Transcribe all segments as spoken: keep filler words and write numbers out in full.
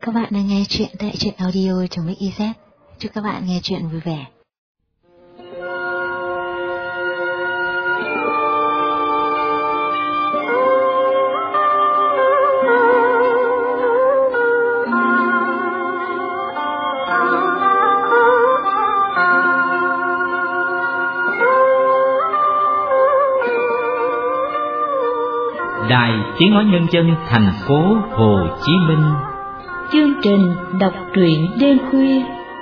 Các bạn đang nghe chuyện tại truyện audio trong Mix i zét. Chúc các bạn nghe chuyện vui vẻ. Đài Tiếng Nói Nhân dân thành phố Hồ Chí Minh. Chương trình đọc truyện đêm khuya.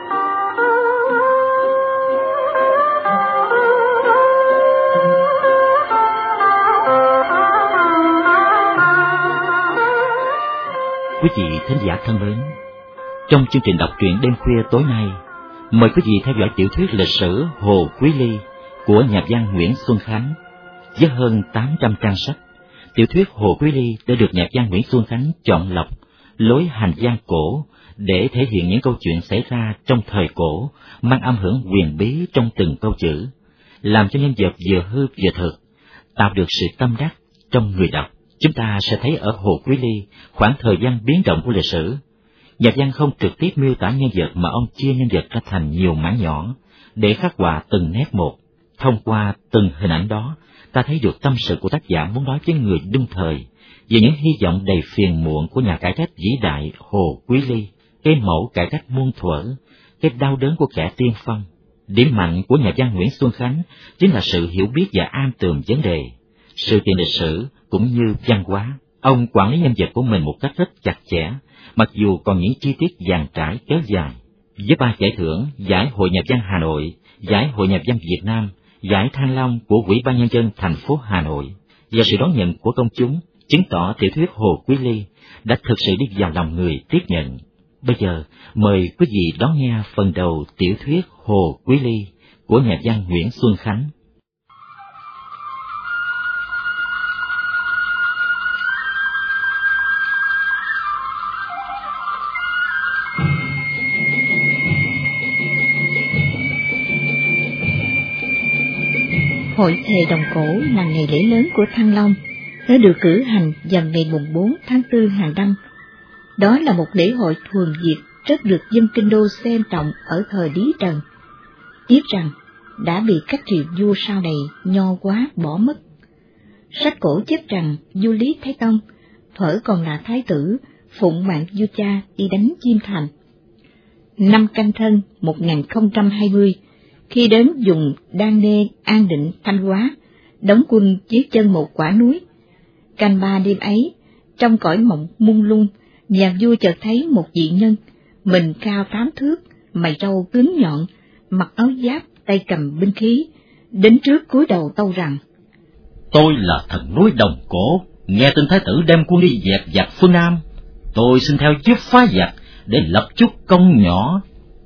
Quý vị thính giả thân mến, trong chương trình đọc truyện đêm khuya tối nay, mời quý vị theo dõi tiểu thuyết lịch sử Hồ Quý Ly của nhà văn Nguyễn Xuân Khánh. Với hơn tám trăm trang sách, tiểu thuyết Hồ Quý Ly đã được nhà văn Nguyễn Xuân Khánh chọn lọc lối hành văn cổ để thể hiện những câu chuyện xảy ra trong thời cổ, mang âm hưởng huyền bí trong từng câu chữ, làm cho nhân vật vừa hư vừa thực, tạo được sự tâm đắc trong người đọc. Chúng ta sẽ thấy ở Hồ Quý Ly khoảng thời gian biến động của lịch sử. Nhà văn không trực tiếp miêu tả nhân vật mà ông chia nhân vật ra thành nhiều mảng nhỏ để khắc họa từng nét một. Thông qua từng hình ảnh đó, ta thấy được tâm sự của tác giả muốn nói với người đương thời về những hy vọng đầy phiền muộn của nhà cải cách vĩ đại Hồ Quý Ly, cái mẫu cải cách muôn thuở, cái đau đớn của kẻ tiên phong. Điểm mạnh của nhà văn Nguyễn Xuân Khánh chính là sự hiểu biết và am tường vấn đề, sự kiện lịch sử cũng như văn hóa. Ông quản lý nhân vật của mình một cách rất chặt chẽ, mặc dù còn những chi tiết dàn trải kéo dài. Với ba giải thưởng: giải Hội Nhà văn Hà Nội, giải Hội Nhà văn Việt Nam, giải Thăng Long của Ủy ban Nhân dân thành phố Hà Nội, và sự đón nhận của công chúng, chứng tỏ tiểu thuyết Hồ Quý Ly đã thực sự đi vào lòng người tiếp nhận. Bây giờ, mời quý vị đón nghe phần đầu tiểu thuyết Hồ Quý Ly của nhà văn Nguyễn Xuân Khánh. Hội thề đồng cổ là ngày lễ lớn của Thăng Long, nó được cử hành vào ngày mùng bốn tháng tư hàng năm. Đó là một lễ hội thuần Việt rất được dân kinh đô xem trọng ở thời Lý Trần. Tiếc rằng đã bị các triều vua sau này nho quá bỏ mất. Sách cổ chép rằng vua Lý Thái Tông, thuở còn là thái tử, phụng mạng vua cha đi đánh Chiêm Thành. Năm Canh Thân một nghìn không trăm hai mươi, khi đến vùng Đan Nê, An Định, Thanh Hóa, đóng quân dưới chân một quả núi. Canh ba đêm ấy, trong cõi mộng mông lung, nhà vua chợt thấy một vị nhân, mình cao tám thước, mày râu cứng nhọn, mặc áo giáp, tay cầm binh khí, đến trước cúi đầu tâu rằng: Tôi là thần núi Đồng Cổ, nghe tin thái tử đem quân đi dẹp giặc phương Nam, tôi xin theo giúp phá giặc để lập chút công nhỏ.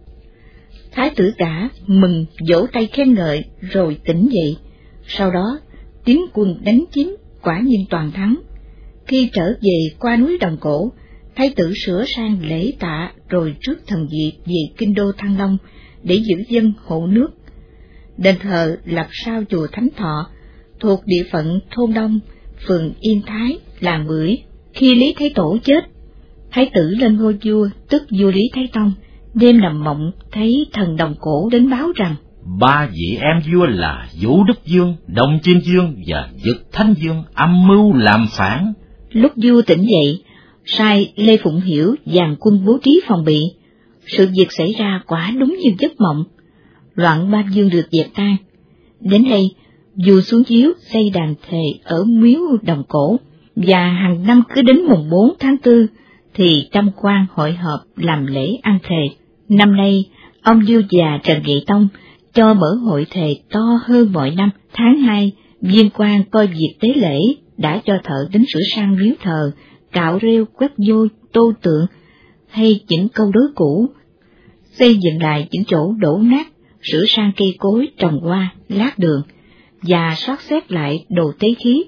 Thái tử cả mừng vỗ tay khen ngợi rồi tỉnh dậy. Sau đó tiến quân đánh chiếm, quả nhiên toàn thắng. Khi trở về qua núi Đồng Cổ, thái tử sửa sang lễ tạ rồi rước thần vị về kinh đô Thăng Long để giữ dân hộ nước. Đền thờ lập sau chùa Thánh Thọ, thuộc địa phận thôn Đông, phường Yên Thái, làng Bưởi. Khi Lý Thái Tổ chết, thái tử lên ngôi vua, tức vua Lý Thái Tông, đêm nằm mộng thấy thần Đồng Cổ đến báo rằng ba vị em vua là Vũ Đức Dương, Đồng Chiêm Dương và Dực Thánh Dương âm mưu làm phản. Lúc vua tỉnh dậy, sai Lê Phụng Hiểu dàn quân bố trí phòng bị. Sự việc xảy ra quả đúng như giấc mộng. Loạn ba dương được dẹp tan. Đến đây, vua xuống chiếu xây đàn thề ở miếu Đồng Cổ, và hàng năm cứ đến mùng bốn tháng tư thì trăm quan hội họp làm lễ ăn thề. Năm nay, ông vua già Trần Nghị Tông cho mở hội thề to hơn mọi năm. Tháng hai, viên quan coi việc tế lễ đã cho thợ đến sửa sang miếu thờ, cạo rêu, quét vôi, tô tượng, hay chỉnh câu đối cũ, xây dựng lại những chỗ đổ nát, sửa sang cây cối trồng hoa, lát đường, và soát xét lại đồ tế khí.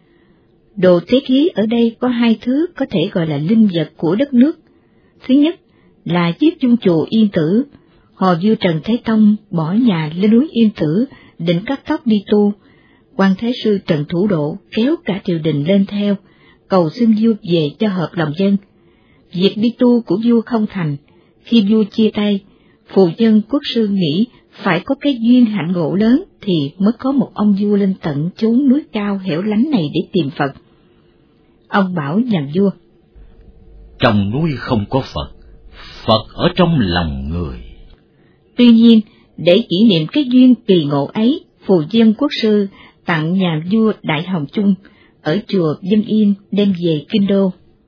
Đồ tế khí ở đây có hai thứ có thể gọi là linh vật của đất nước. Thứ nhất là chiếc chuông chùa Yên Tử. Họ vua Trần Thái Tông bỏ nhà lên núi Yên Tử định cắt tóc đi tu. Quan Thái sư Trần Thủ Độ kéo cả triều đình lên theo, cầu xin vua về cho hợp lòng dân. Việc đi tu của vua không thành, khi vua chia tay, phù dân quốc sư nghĩ phải có cái duyên hạnh ngộ lớn thì mới có một ông vua lên tận chốn núi cao hẻo lánh này để tìm Phật. Ông bảo nhà vua: trong núi không có Phật, Phật ở trong lòng người. Tuy nhiên, để kỷ niệm cái duyên kỳ ngộ ấy, phù dân quốc sư tặng nhà vua Đại Hồng Chung ở chùa Dân Yên đem về Kinh Đô.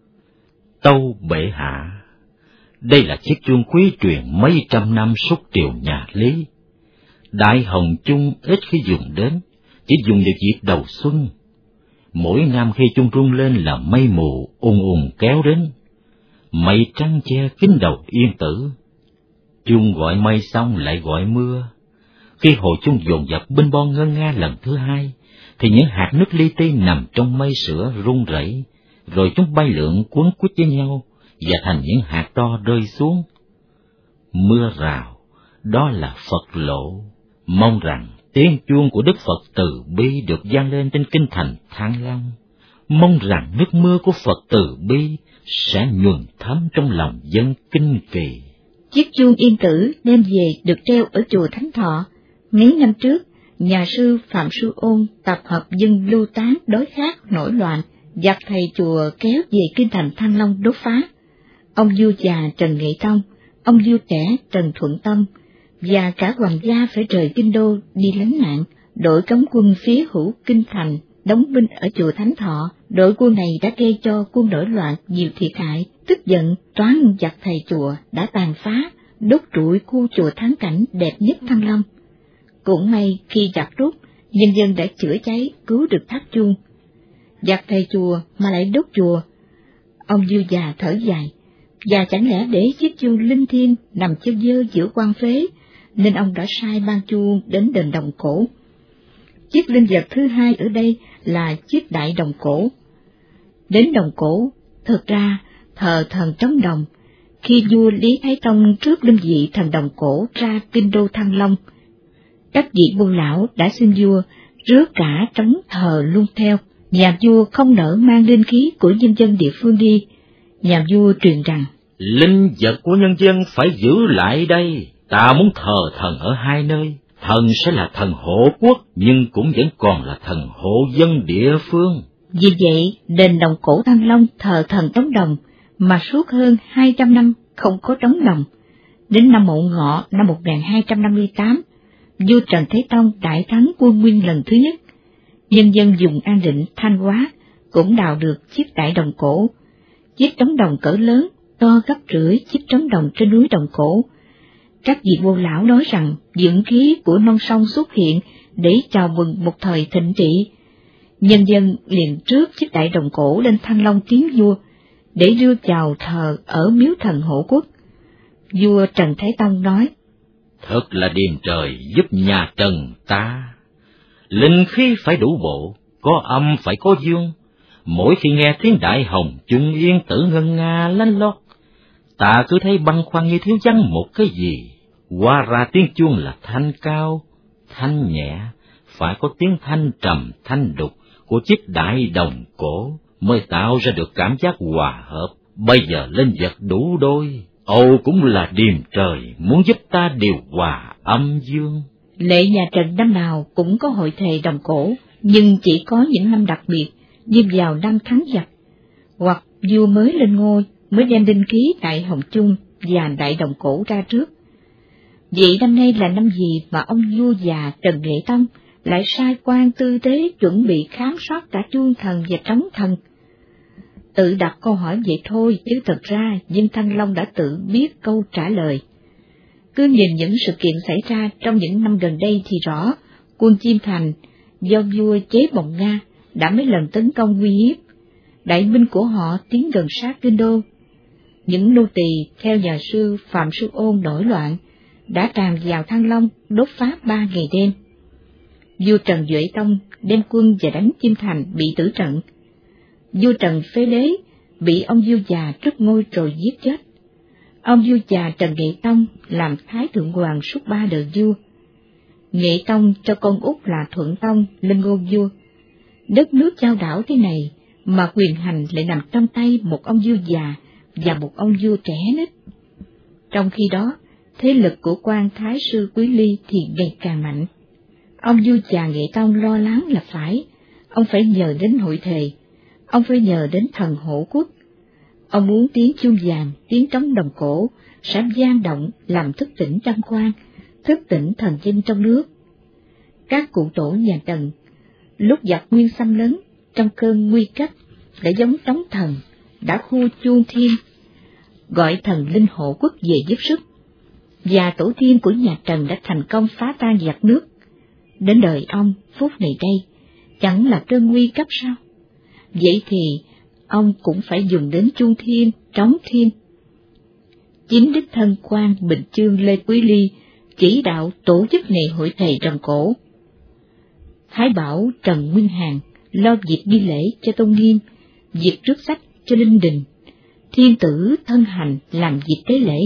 Tâu bệ hạ, đây là chiếc chuông quý truyền mấy trăm năm xuất triều nhà Lý. Đại Hồng Chung ít khi dùng đến, chỉ dùng vào dịp đầu xuân. Mỗi năm khi chuông rung lên là mây mù ùn ùn kéo đến, mây trắng che kín đầu Yên Tử. Chuông gọi mây xong lại gọi mưa. Khi hồi chuông dồn dập binh bon ngân nga lần thứ hai, thì những hạt nước li ti nằm trong mây sữa rung rẩy, rồi chúng bay lượn cuốn quýt với nhau và thành những hạt to rơi xuống. Mưa rào, đó là Phật lộ. Mong rằng tiếng chuông của Đức Phật Từ Bi được vang lên trên kinh thành Thăng Long. Mong rằng nước mưa của Phật Từ Bi sẽ nhuần thấm trong lòng dân kinh kỳ. Chiếc chuông Yên Tử đem về được treo ở chùa Thánh Thọ. Mấy năm trước, nhà sư Phạm Sư Ôn tập hợp dân lưu tán đối khác nổi loạn, giặc thầy chùa kéo về kinh thành Thăng Long đốt phá. Ông vua già Trần Nghệ Tông, ông vua trẻ Trần Thuận Tâm và cả hoàng gia phải rời kinh đô đi lánh nạn. Đội cấm quân phía hữu kinh thành đóng binh ở chùa Thánh Thọ. Đội quân này đã gây cho quân nổi loạn nhiều thiệt hại. Tức giận, toán giặc thầy chùa đã tàn phá, đốt trụi khu chùa thắng cảnh đẹp nhất Thăng Long. Cũng may khi giặc rút, nhân dân đã chữa cháy cứu được tháp chuông. Giặc thầy chùa mà lại đốt chùa. Ông vua già thở dài, và chẳng lẽ để chiếc chuông linh thiêng nằm chơ vơ giữa quan phế, nên ông đã sai ban chuông đến đền Đồng Cổ. Chiếc linh vật thứ hai ở đây là chiếc đại đồng cổ. Đến Đồng Cổ, thực ra thờ thần trống đồng. Khi vua Lý Thái Tông trước linh vị thần đồng cổ ra kinh đô Thăng Long, các vị buôn lão đã xin vua rước cả trống thờ luôn theo. Nhà vua không nỡ mang linh khí của nhân dân địa phương đi. Nhà vua truyền rằng: linh vật của nhân dân phải giữ lại đây. Ta muốn thờ thần ở hai nơi. Thần sẽ là thần hộ quốc, nhưng cũng vẫn còn là thần hộ dân địa phương. Vì vậy, đền Đồng Cổ Thăng Long thờ thần trống đồng, mà suốt hơn hai trăm năm không có trống đồng. Đến năm Mậu Ngọ năm một nghìn hai trăm năm mươi tám, vua Trần Thế Tông đại thắng quân Nguyên lần thứ nhất. Nhân dân vùng An Định, Thanh Hóa cũng đào được chiếc đại đồng cổ. Chiếc trống đồng cỡ lớn, to gấp rưỡi chiếc trống đồng trên núi Đồng Cổ. Các vị vô lão nói rằng dưỡng khí của non sông xuất hiện để chào mừng một thời thịnh trị. Nhân dân liền rước chiếc đại đồng cổ lên Thăng Long kiến vua, để đưa chào thờ ở miếu thần hộ quốc. Vua Trần Thái Tông nói: Thật là điềm trời giúp nhà Trần ta. Linh khí phải đủ bộ, có âm phải có dương. Mỗi khi nghe tiếng đại hồng chung Yên Tử ngân nga lanh lót, ta cứ thấy băn khoăn như thiếu vắng một cái gì. Hóa ra tiếng chuông là thanh cao, thanh nhẹ, phải có tiếng thanh trầm thanh đục của chiếc đại đồng cổ mới tạo ra được cảm giác hòa hợp. Bây giờ linh vật đủ đôi, Âu cũng là điềm trời muốn giúp ta điều hòa âm dương. Lệ nhà Trần năm nào cũng có hội thề đồng cổ, nhưng chỉ có những năm đặc biệt như vào năm thắng giặc, hoặc vua mới lên ngôi mới đem linh khí đại hồng chung và đại đồng cổ ra trước. Vậy năm nay là năm gì mà ông vua già Trần Nghệ Tông lại sai quan tư tế chuẩn bị khám soát cả chuông thần và trống thần? Tự đặt câu hỏi vậy thôi, chứ thật ra dân Thăng Long đã tự biết câu trả lời. Cứ nhìn những sự kiện xảy ra trong những năm gần đây thì rõ, quân Chiêm Thành do vua chế Bồng Nga đã mấy lần tấn công uy hiếp, đại binh của họ tiến gần sát kinh đô. Những nô tỳ theo nhà sư Phạm Sư Ôn nổi loạn đã tràn vào Thăng Long đốt phá ba ngày đêm. Vua Trần Duệ Tông đem quân và đánh Chiêm Thành bị tử trận. Vua Trần phế đế bị ông vua già trước ngôi rồi giết chết. Ông vua già Trần Nghệ Tông làm Thái Thượng Hoàng suốt ba đời vua. Nghệ Tông cho con út là Thuận Tông lên ngôi vua. Đất nước chao đảo thế này mà quyền hành lại nằm trong tay một ông vua già và một ông vua trẻ nít. Trong khi đó, thế lực của quan thái sư Quý Ly thì ngày càng mạnh. Ông vua cha Nghệ Tông lo lắng là phải, ông phải nhờ đến hội thề, ông phải nhờ đến thần hộ quốc. Ông muốn tiếng chuông vàng, tiếng trống đồng cổ sẽ vang động làm thức tỉnh trăm quan, thức tỉnh thần linh trong nước. Các cụ tổ nhà Tần, lúc giặc Nguyên xâm lấn, trong cơn nguy cấp, đã giống trống thần, đã hô chuông thiên, gọi thần linh hộ quốc về giúp sức. Và tổ tiên của nhà Trần đã thành công phá tan giặc nước. Đến đời ông, phút này đây, chẳng là cơn nguy cấp sao? Vậy thì, ông cũng phải dùng đến chuông thiên, trống thiên. Chính đích thân quan Bình Chương Lê Quý Ly chỉ đạo tổ chức ngày hội thề rồng cổ. Thái bảo Trần Nguyên Hàn lo việc nghi lễ cho tôn nghiêm, việc rước sách cho linh đình, thiên tử thân hành làm việc tế lễ.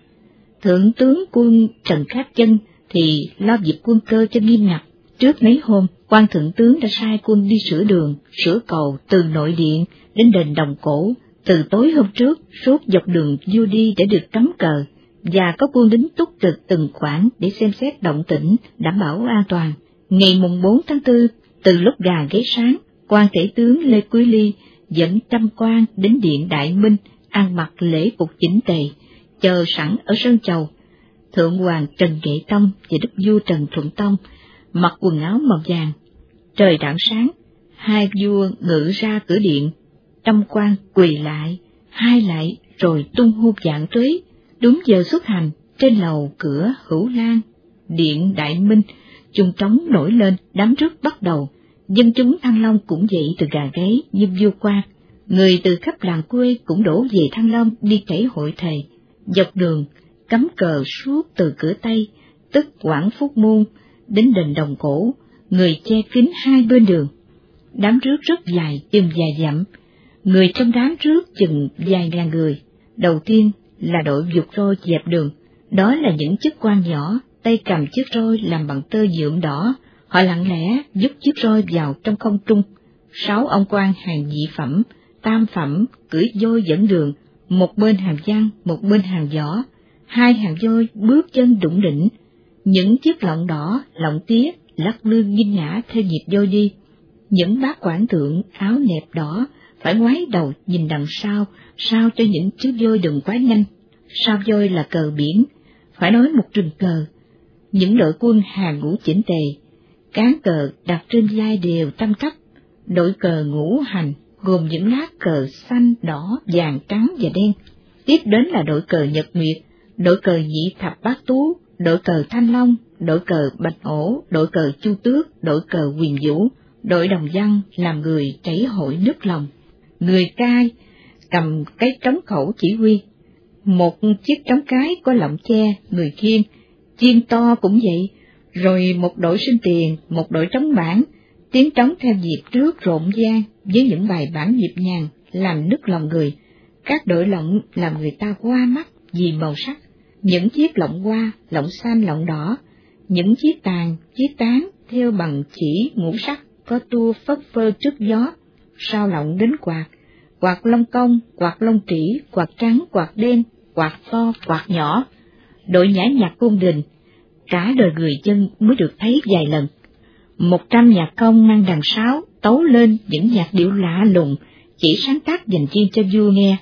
Thượng tướng quân Trần Khát Chân thì lo việc quân cơ cho nghiêm ngặt. Trước mấy hôm, quan thượng tướng đã sai quân đi sửa đường, sửa cầu từ nội điện đến đền Đồng Cổ. Từ tối hôm trước, suốt dọc đường vua đi để được cắm cờ, và có quân lính túc trực từng khoảng để xem xét động tĩnh, đảm bảo an toàn. Ngày mùng bốn tháng tư, từ lúc gà gáy sáng, quan tể tướng Lê Quý Ly dẫn trăm quan đến điện Đại Minh, ăn mặc lễ phục chỉnh tề, chờ sẵn ở sân chầu. Thượng hoàng Trần Nghệ Tông và đức vua Trần Thuận Tông mặc quần áo màu vàng. Trời rạng sáng, hai vua ngự ra cửa điện, trăm quan quỳ lại, hai lại rồi tung hô vạn tuế. Đúng giờ xuất hành, trên lầu cửa Hữu Lan, điện Đại Minh, chuông trống nổi lên, đám rước bắt đầu. Dân chúng Thăng Long cũng dậy từ gà gáy như vua quan. Người từ khắp làng quê cũng đổ về Thăng Long đi chảy hội thề. Dọc đường, cắm cờ suốt từ cửa Tây, tức Quảng Phúc Môn, đến đền Đồng Cổ, người che kín hai bên đường. Đám rước rất dài, chừng vài dặm, người trong đám rước chừng vài ngàn người. Đầu tiên là đội vụt roi dẹp đường, đó là những chức quan nhỏ, tay cầm chiếc roi làm bằng tơ nhuộm đỏ, họ lặng lẽ dút chiếc roi vào trong không trung. Sáu ông quan hàng nhị phẩm, tam phẩm cưỡi voi dẫn đường, một bên hàng văn, một bên hàng võ, hai hàng voi bước chân đủng đỉnh, những chiếc lọng đỏ, lọng tía lắc lư nghiêng ngã theo nhịp voi đi. Những bác quản thượng áo nẹp đỏ phải ngoái đầu nhìn đằng sau, sao cho những chiếc voi đừng quá nhanh. Sau voi là cờ biển, phải nói một rừng cờ. Những đội quân hàng ngũ chỉnh tề, cán cờ đặt trên vai đều tam cấp. Đội cờ ngũ hành gồm những lá cờ xanh, đỏ, vàng, trắng và đen. Tiếp đến là đội cờ Nhật Nguyệt, đội cờ Nhị Thập Bát Tú, đội cờ Thanh Long, đội cờ Bạch Ổ, đội cờ Chu Tước, đội cờ Huyền Vũ. Đội đồng văn làm người chảy hội nước lòng. Người cai cầm cái trống khẩu chỉ huy, một chiếc trống cái có lọng che, người khiêng. Chiên to cũng vậy, rồi một đội sinh tiền, một đội trống bản, tiếng trống theo nhịp trước rộn ràng với những bài bản nhịp nhàng làm nức lòng người. Các đội lọng làm người ta hoa mắt vì màu sắc, những chiếc lọng hoa, lọng xanh, lọng đỏ, những chiếc tàn, chiếc tán theo bằng chỉ ngũ sắc có tua phất phơ trước gió. Sau lọng đến quạt, quạt lông công, quạt lông trĩ, quạt trắng, quạt đen, quạt to, quạt nhỏ. Đội nhã nhạc cung đình, cả đời người dân mới được thấy vài lần. Một trăm nhạc công mang đàn sáo tấu lên những nhạc điệu lạ lùng, chỉ sáng tác dành riêng cho vua nghe.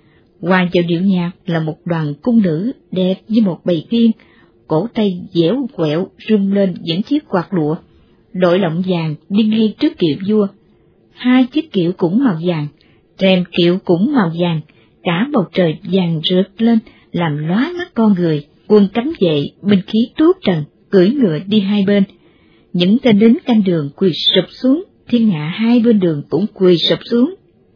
Hòa vào điệu nhạc là một đoàn cung nữ đẹp như một bầy tiên, cổ tay dẻo quẹo rung lên những chiếc quạt lụa. Đội lọng vàng đi ngay trước kiệu vua, hai chiếc kiệu cũng màu vàng, rèm kiệu cũng màu vàng, cả bầu trời vàng rực lên làm lóa mắt con người. Quân cấm vệ binh khí tuốt trần cưỡi ngựa đi hai bên, những tên lính canh đường quỳ sụp xuống, thiên hạ hai bên đường cũng quỳ sụp xuống.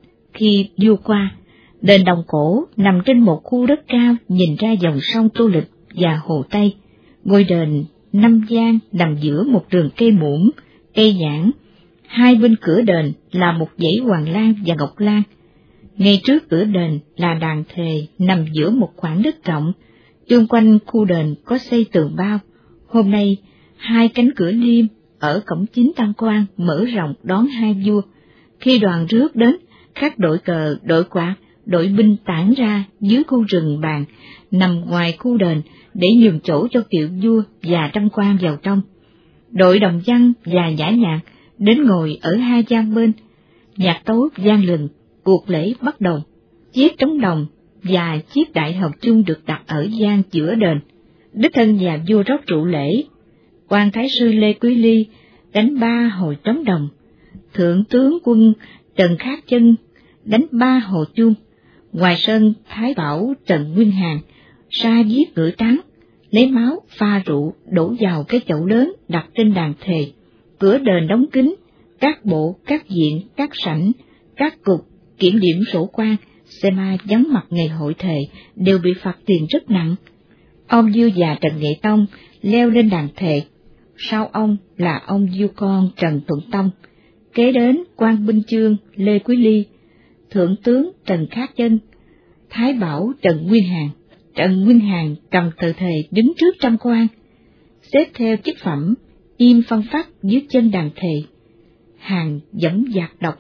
Khi vua qua, đền Đồng Cổ nằm trên một khu đất cao nhìn ra dòng sông Tô Lịch và Hồ Tây. Ngôi đền Năm Gian nằm giữa một rừng cây muỗng, cây nhãn. Hai bên cửa đền là một dãy hoàng lan và ngọc lan. Ngay trước cửa đền là đàn thề nằm giữa một khoảng đất rộng. Chung quanh khu đền có xây tường bao. Hôm nay, hai cánh cửa liêm ở cổng chính tam quan mở rộng đón hai vua. Khi đoàn rước đến, các đội cờ, đội quạt đội binh tản ra dưới khu rừng bàn, nằm ngoài khu đền để nhường chỗ cho kiệu vua và trăm quan vào trong. Đội đồng văn và nhã nhạc đến ngồi ở hai gian bên, nhạc tấu vang lừng, cuộc lễ bắt đầu. Chiếc trống đồng và chiếc đại hồng chung được đặt ở gian giữa đền. Đích thân nhà vua rót rượu lễ. Quan thái sư Lê Quý Ly đánh ba hồi trống đồng. Thượng tướng quân Trần Khát Chân đánh ba hồi chuông. Ngoài sân, Thái Bảo Trần Nguyên Hàn sa viết ngựa trắng, lấy máu pha rượu đổ vào cái chậu lớn đặt trên đàn thề. Cửa đền đóng kín, các bộ, các viện, các sảnh, các cục kiểm điểm sổ quan, xem ai vắng mặt ngày hội thề đều bị phạt tiền rất nặng. Ông vua già Trần Nghệ Tông leo lên đàn thề, sau ông là ông vua con Trần Thuận Tông, kế đến quan binh chương Lê Quý Ly, thượng tướng Trần Khát Chân, thái bảo Trần Nguyên Hàn. Trần Nguyên Hàn cầm tờ thề đứng trước trăm quan, xếp theo chức phẩm, im phân phát dưới chân đàn thề. Hàn dẫm dạc đọc: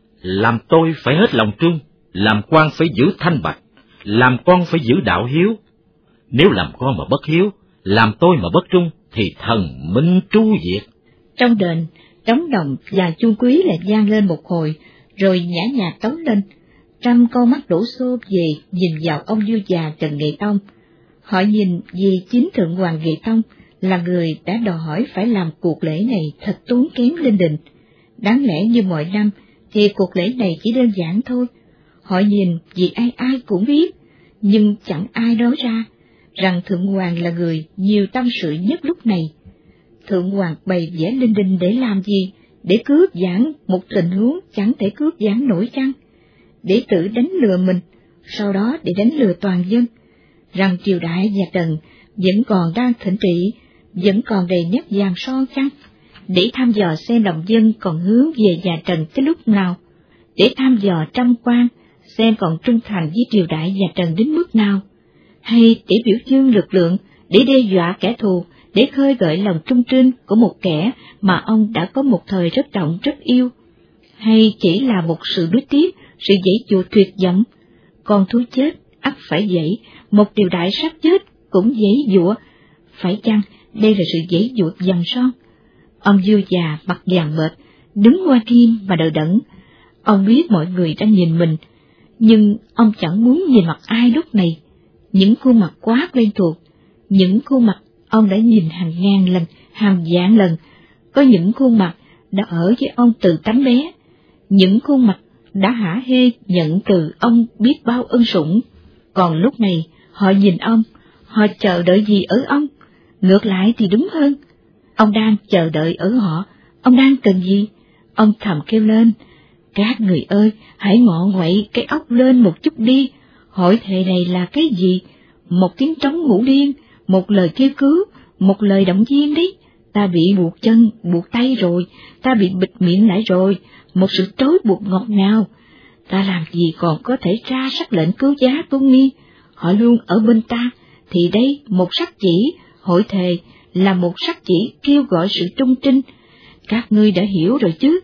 Làm tôi phải hết lòng trung, làm quan phải giữ thanh bạch, làm con phải giữ đạo hiếu. Nếu làm con mà bất hiếu, làm tôi mà bất trung, thì thần minh tru diệt. Trong đền, trống đồng và chuông quý lại vang lên một hồi, rồi nhã nhạc tấu lên. Trăm con mắt đổ xô về nhìn vào ông vua già Trần Nghệ Tông. Họ nhìn về chính thượng hoàng Nghệ Tông, là người đã đòi hỏi phải làm cuộc lễ này thật tốn kém linh đình. Đáng lẽ như mọi năm thì cuộc lễ này chỉ đơn giản thôi. Họ nhìn vì ai ai cũng biết, nhưng chẳng ai nói ra rằng thượng hoàng là người nhiều tâm sự nhất lúc này. Thượng hoàng bày vẽ linh đình để làm gì? Để cướp giảng một tình huống chẳng thể cướp giảng nổi chăng? Để tự đánh lừa mình, sau đó để đánh lừa toàn dân, rằng triều đại nhà Trần vẫn còn đang thịnh trị, vẫn còn đầy nét vàng son chăng? Để thăm dò xem lòng dân còn hướng về nhà Trần tới lúc nào? Để thăm dò trăm quan xem còn trung thành với triều đại nhà Trần đến mức nào? Hay để biểu dương lực lượng, để đe dọa kẻ thù, để khơi gợi lòng trung trinh của một kẻ mà ông đã có một thời rất trọng rất yêu? Hay chỉ là một sự nuối tiếc, sự giãy dụa tuyệt vọng? Con thú chết ắt phải dãy, một triều đại sắp chết cũng giãy dụa. Phải chăng đây là sự giãy dụa dằn son? Ông vua già mặt vàng mệt, đứng ngoài kim mà đờ đẫn. Ông biết mọi người đang nhìn mình, nhưng ông chẳng muốn nhìn mặt ai lúc này. Những khuôn mặt quá quen thuộc, những khuôn mặt ông đã nhìn hàng ngàn lần, hàng vạn lần. Có những khuôn mặt đã ở với ông từ tánh bé, những khuôn mặt đã hả hê nhận từ ông biết bao ân sủng. Còn lúc này họ nhìn ông, họ chờ đợi gì ở ông? Ngược lại thì đúng hơn, ông đang chờ đợi ở họ. Ông đang cần gì? Ông thầm kêu lên: các người ơi, hãy ngọ nguậy cái óc lên một chút đi. Hội thề này là cái gì? Một tiếng trống ngủ điên, một lời kêu cứu, một lời động viên đấy. Ta bị buộc chân, buộc tay rồi, ta bị bịt miệng lại rồi, một sự trói buộc ngọt ngào. Ta làm gì còn có thể ra sắc lệnh cứu giá Tôn Nghi? Họ luôn ở bên ta, thì đây một sắc chỉ, hội thề là một sắc chỉ kêu gọi sự trung trinh. Các ngươi đã hiểu rồi chứ?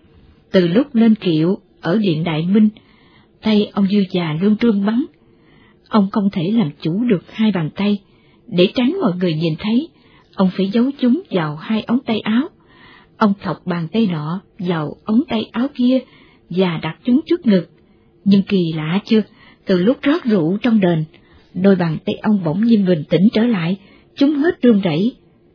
Từ lúc lên kiệu ở điện Đại Minh, tay ông vua già luôn trương bắn. Ông không thể làm chủ được hai bàn tay. Để tránh mọi người nhìn thấy, ông phải giấu chúng vào hai ống tay áo. Ông thọc bàn tay nọ vào ống tay áo kia và đặt chúng trước ngực. Nhưng kỳ lạ chưa, từ lúc rót rượu trong đền, đôi bàn tay ông bỗng nhiên bình tĩnh trở lại, chúng hết run rẩy.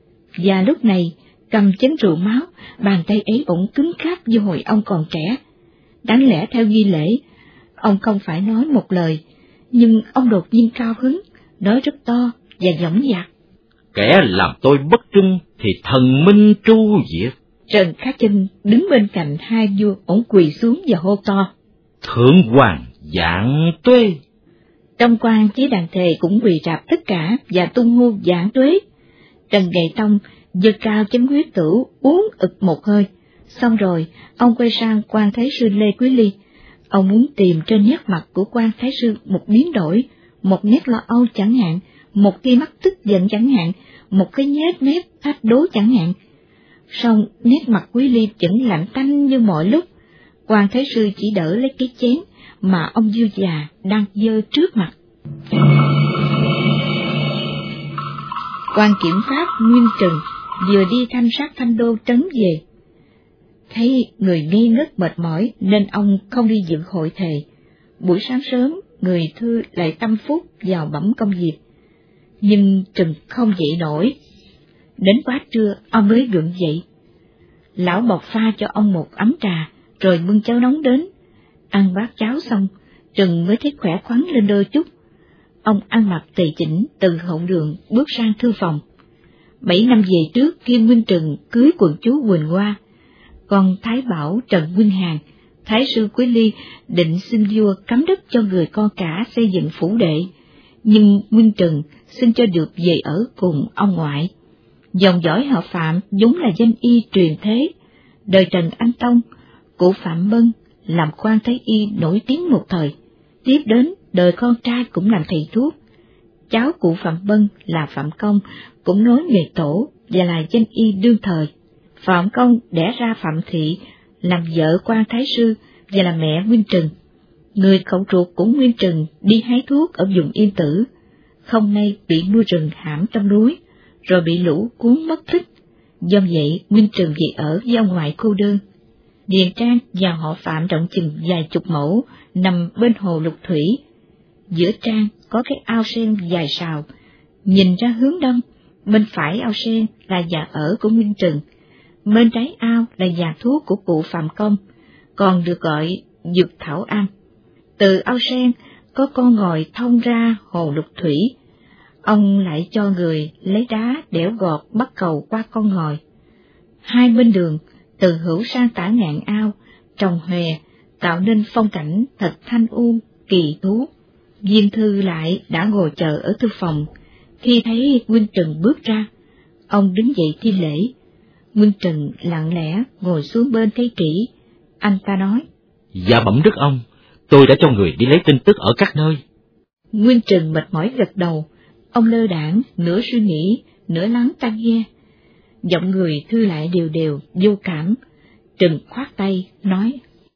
Và lúc này, cầm chén rượu máu, bàn tay ấy bỗng cứng cáp như hồi ông còn trẻ. Đáng lẽ theo nghi lễ, ông không phải nói một lời, nhưng ông đột nhiên cao hứng, nói rất to và dõng dạc: kẻ làm tôi bất trung thì thần minh tru diệt. Trần Khát Chân đứng bên cạnh hai vua, ổng quỳ xuống và hô to: thượng hoàng vạn tuế. Trong quan chí đàn thề cũng quỳ rạp tất cả và tung hô vạn tuế. Trần Nghệ Tông giơ cao chén huyết tửu uống ực một hơi, xong rồi ông quay sang quan thái sư Lê Quý Ly. Ông muốn tìm trên nét mặt của quan thái sư một biến đổi, một nét lo âu chẳng hạn, một tia mắt tức giận chẳng hạn, một cái nhếch mép thách đố chẳng hạn. Song nét mặt Quý Ly vẫn lạnh tanh như mọi lúc. Quan Thái Sư chỉ đỡ lấy cái chén mà ông vua già đang giơ trước mặt. Quan kiểm pháp Nguyên Trừng vừa đi thăm sát Thanh Đô trấn về, thấy người ngây ngất mệt mỏi nên ông không đi dự hội thề. Buổi sáng sớm, người thư lại tâm phúc vào bẩm công việc, nhưng Trừng không dậy nổi. Đến quá trưa, ông mới gượng dậy. Lão Bộc pha cho ông một ấm trà, rồi bưng cháo nóng đến. Ăn bát cháo xong, Trừng mới thấy khỏe khoắn lên đôi chút. Ông ăn mặc tề chỉnh từ hậu đường bước sang thư phòng. Bảy năm về trước, khi Nguyên Trừng cưới quận chúa Quỳnh Hoa, còn Thái Bảo Trần Nguyên Hàn, Thái sư Quế Ly định xin vua cắm đất cho người con cả xây dựng phủ đệ, nhưng Nguyên Trừng xin cho được về ở cùng ông ngoại. Dòng dõi họ Phạm vốn là danh y truyền thế. Đời Trần Anh Tông, cụ Phạm Bân làm quan thái y nổi tiếng một thời. Tiếp đến, đời con trai cũng làm thầy thuốc. Cháu cụ Phạm Bân là Phạm Công cũng nối nghề tổ và là danh y đương thời. Phạm Công đẻ ra Phạm Thị làm vợ quan thái sư và là mẹ Nguyên Trừng. Người cậu ruột của Nguyên Trừng đi hái thuốc ở vùng Yên Tử, không may bị mưa rừng hãm trong núi, rồi bị lũ cuốn mất tích. Do vậy, Nguyên Trừng về ở với ông ngoại cô đơn. Điền trang và họ Phạm rộng chừng vài chục mẫu, nằm bên hồ Lục Thủy. Giữa trang có cái ao sen dài sào, nhìn ra hướng đông, bên phải ao sen là nhà ở của Nguyên Trừng, bên trái ao là nhà thuốc của cụ Phạm Công, còn được gọi Dược Thảo Am. Từ ao sen có con ngòi thông ra hồ Lục Thủy. Ông lại cho người lấy đá đẽo gọt bắt cầu qua con ngòi. Hai bên đường, từ hữu sang tả ngạn ao, trồng hòe, tạo nên phong cảnh thật thanh u, kỳ thú. Viên thư lại đã ngồi chờ ở thư phòng. Khi thấy Nguyên Trừng bước ra, ông đứng dậy thi lễ. Nguyên Trừng lặng lẽ ngồi xuống bên Thế Kỷ. Anh ta nói: Dạ bẩm đức ông, tôi đã cho người đi lấy tin tức ở các nơi. Nguyên Trừng mệt mỏi gật đầu. Ông lơ đãng, nửa suy nghĩ, nửa lắng tai nghe. Giọng người thư lại đều đều, vô cảm. Trừng khoát tay, nói: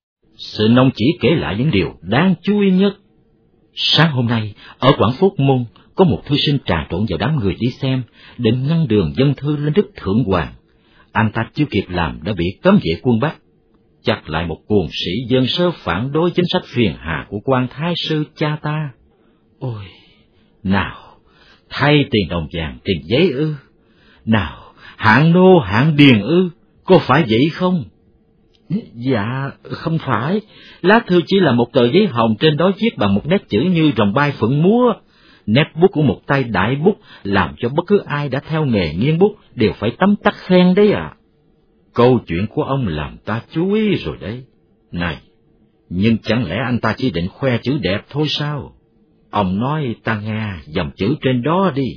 Xin ông chỉ kể lại những điều đáng chú ý nhất. Sáng hôm nay, ở Quảng Phúc Môn, có một thư sinh trà trộn vào đám người đi xem, định ngăn đường dân thư lên đức thượng hoàng. Anh ta chưa kịp làm đã bị cấm vệ quân bắt. Chắc lại một cuồng sĩ dân sơ phản đối chính sách phiền hà của quan thái sư cha ta. Ôi, nào, thay tiền đồng vàng tiền giấy ư? Nào, hạng nô hạng điền ư? Có phải vậy không? Dạ, không phải. Lá thư chỉ là một tờ giấy hồng, trên đó viết bằng một nét chữ như rồng bay phượng múa. Nét bút của một tay đại bút làm cho bất cứ ai đã theo nghề nghiêng bút đều phải tấm tắc khen đấy à. Câu chuyện của ông làm ta chú ý rồi đấy. Này, nhưng chẳng lẽ anh ta chỉ định khoe chữ đẹp thôi sao? Ông nói ta nghe dòng chữ trên đó đi.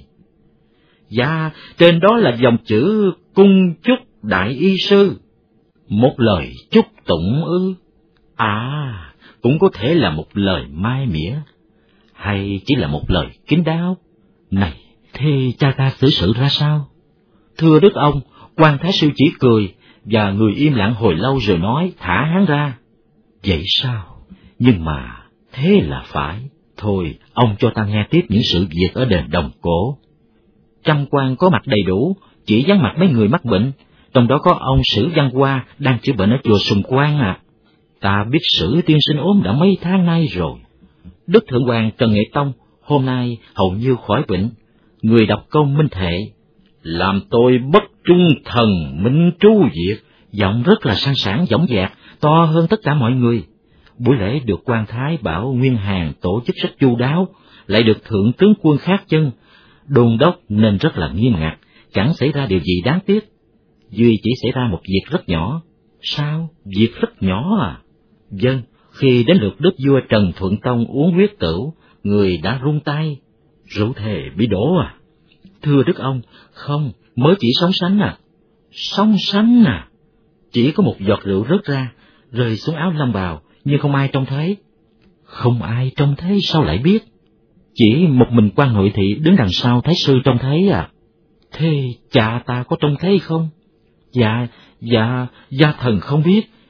Dạ, trên đó là dòng chữ cung chúc đại y sư. Một lời chúc tụng ư? À, cũng có thể là một lời mai mỉa, hay chỉ là một lời kín đáo. Này, thế cha ta xử sự ra sao? Thưa đức ông, quan thái sư chỉ cười, và người im lặng hồi lâu rồi nói thả hắn ra. Vậy sao? Nhưng mà, thế là phải. Thôi, ông cho ta nghe tiếp những sự việc ở đền Đồng Cổ. Trăm quan có mặt đầy đủ, chỉ vắng mặt mấy người mắc bệnh, trong đó có ông Sử Văn Hoa đang chữa bệnh ở chùa Sùng Quang à. Ta biết Sử tiên sinh ốm đã mấy tháng nay rồi. Đức Thượng Hoàng Trần Nghệ Tông hôm nay hầu như khỏi bệnh. Người đọc câu minh thệ: làm tôi bất trung thần minh tru diệt, giọng rất là sang sảng dõng dạc, to hơn tất cả mọi người. Buổi lễ được quan thái Bảo Nguyên Hàn tổ chức rất chu đáo, lại được thượng tướng quân Khát Chân đôn đốc nên rất là nghiêm ngặt, chẳng xảy ra điều gì đáng tiếc. Duy chỉ xảy ra một việc rất nhỏ. Sao? Việc rất nhỏ à? Vâng, khi đến lượt đức vua Trần Thuận Tông uống huyết tửu, người đã run tay. Rượu thề bị đổ à? Thưa đức ông, không, mới chỉ sóng sánh à. Sóng sánh à? Chỉ có một giọt rượu rớt ra, rơi xuống áo long bào, nhưng không ai trông thấy. Không ai trông thấy sao lại biết? Chỉ một mình quan nội thị đứng đằng sau thái sư trông thấy à? Thế cha ta có trông thấy không? Dạ, dạ, gia thần không biết.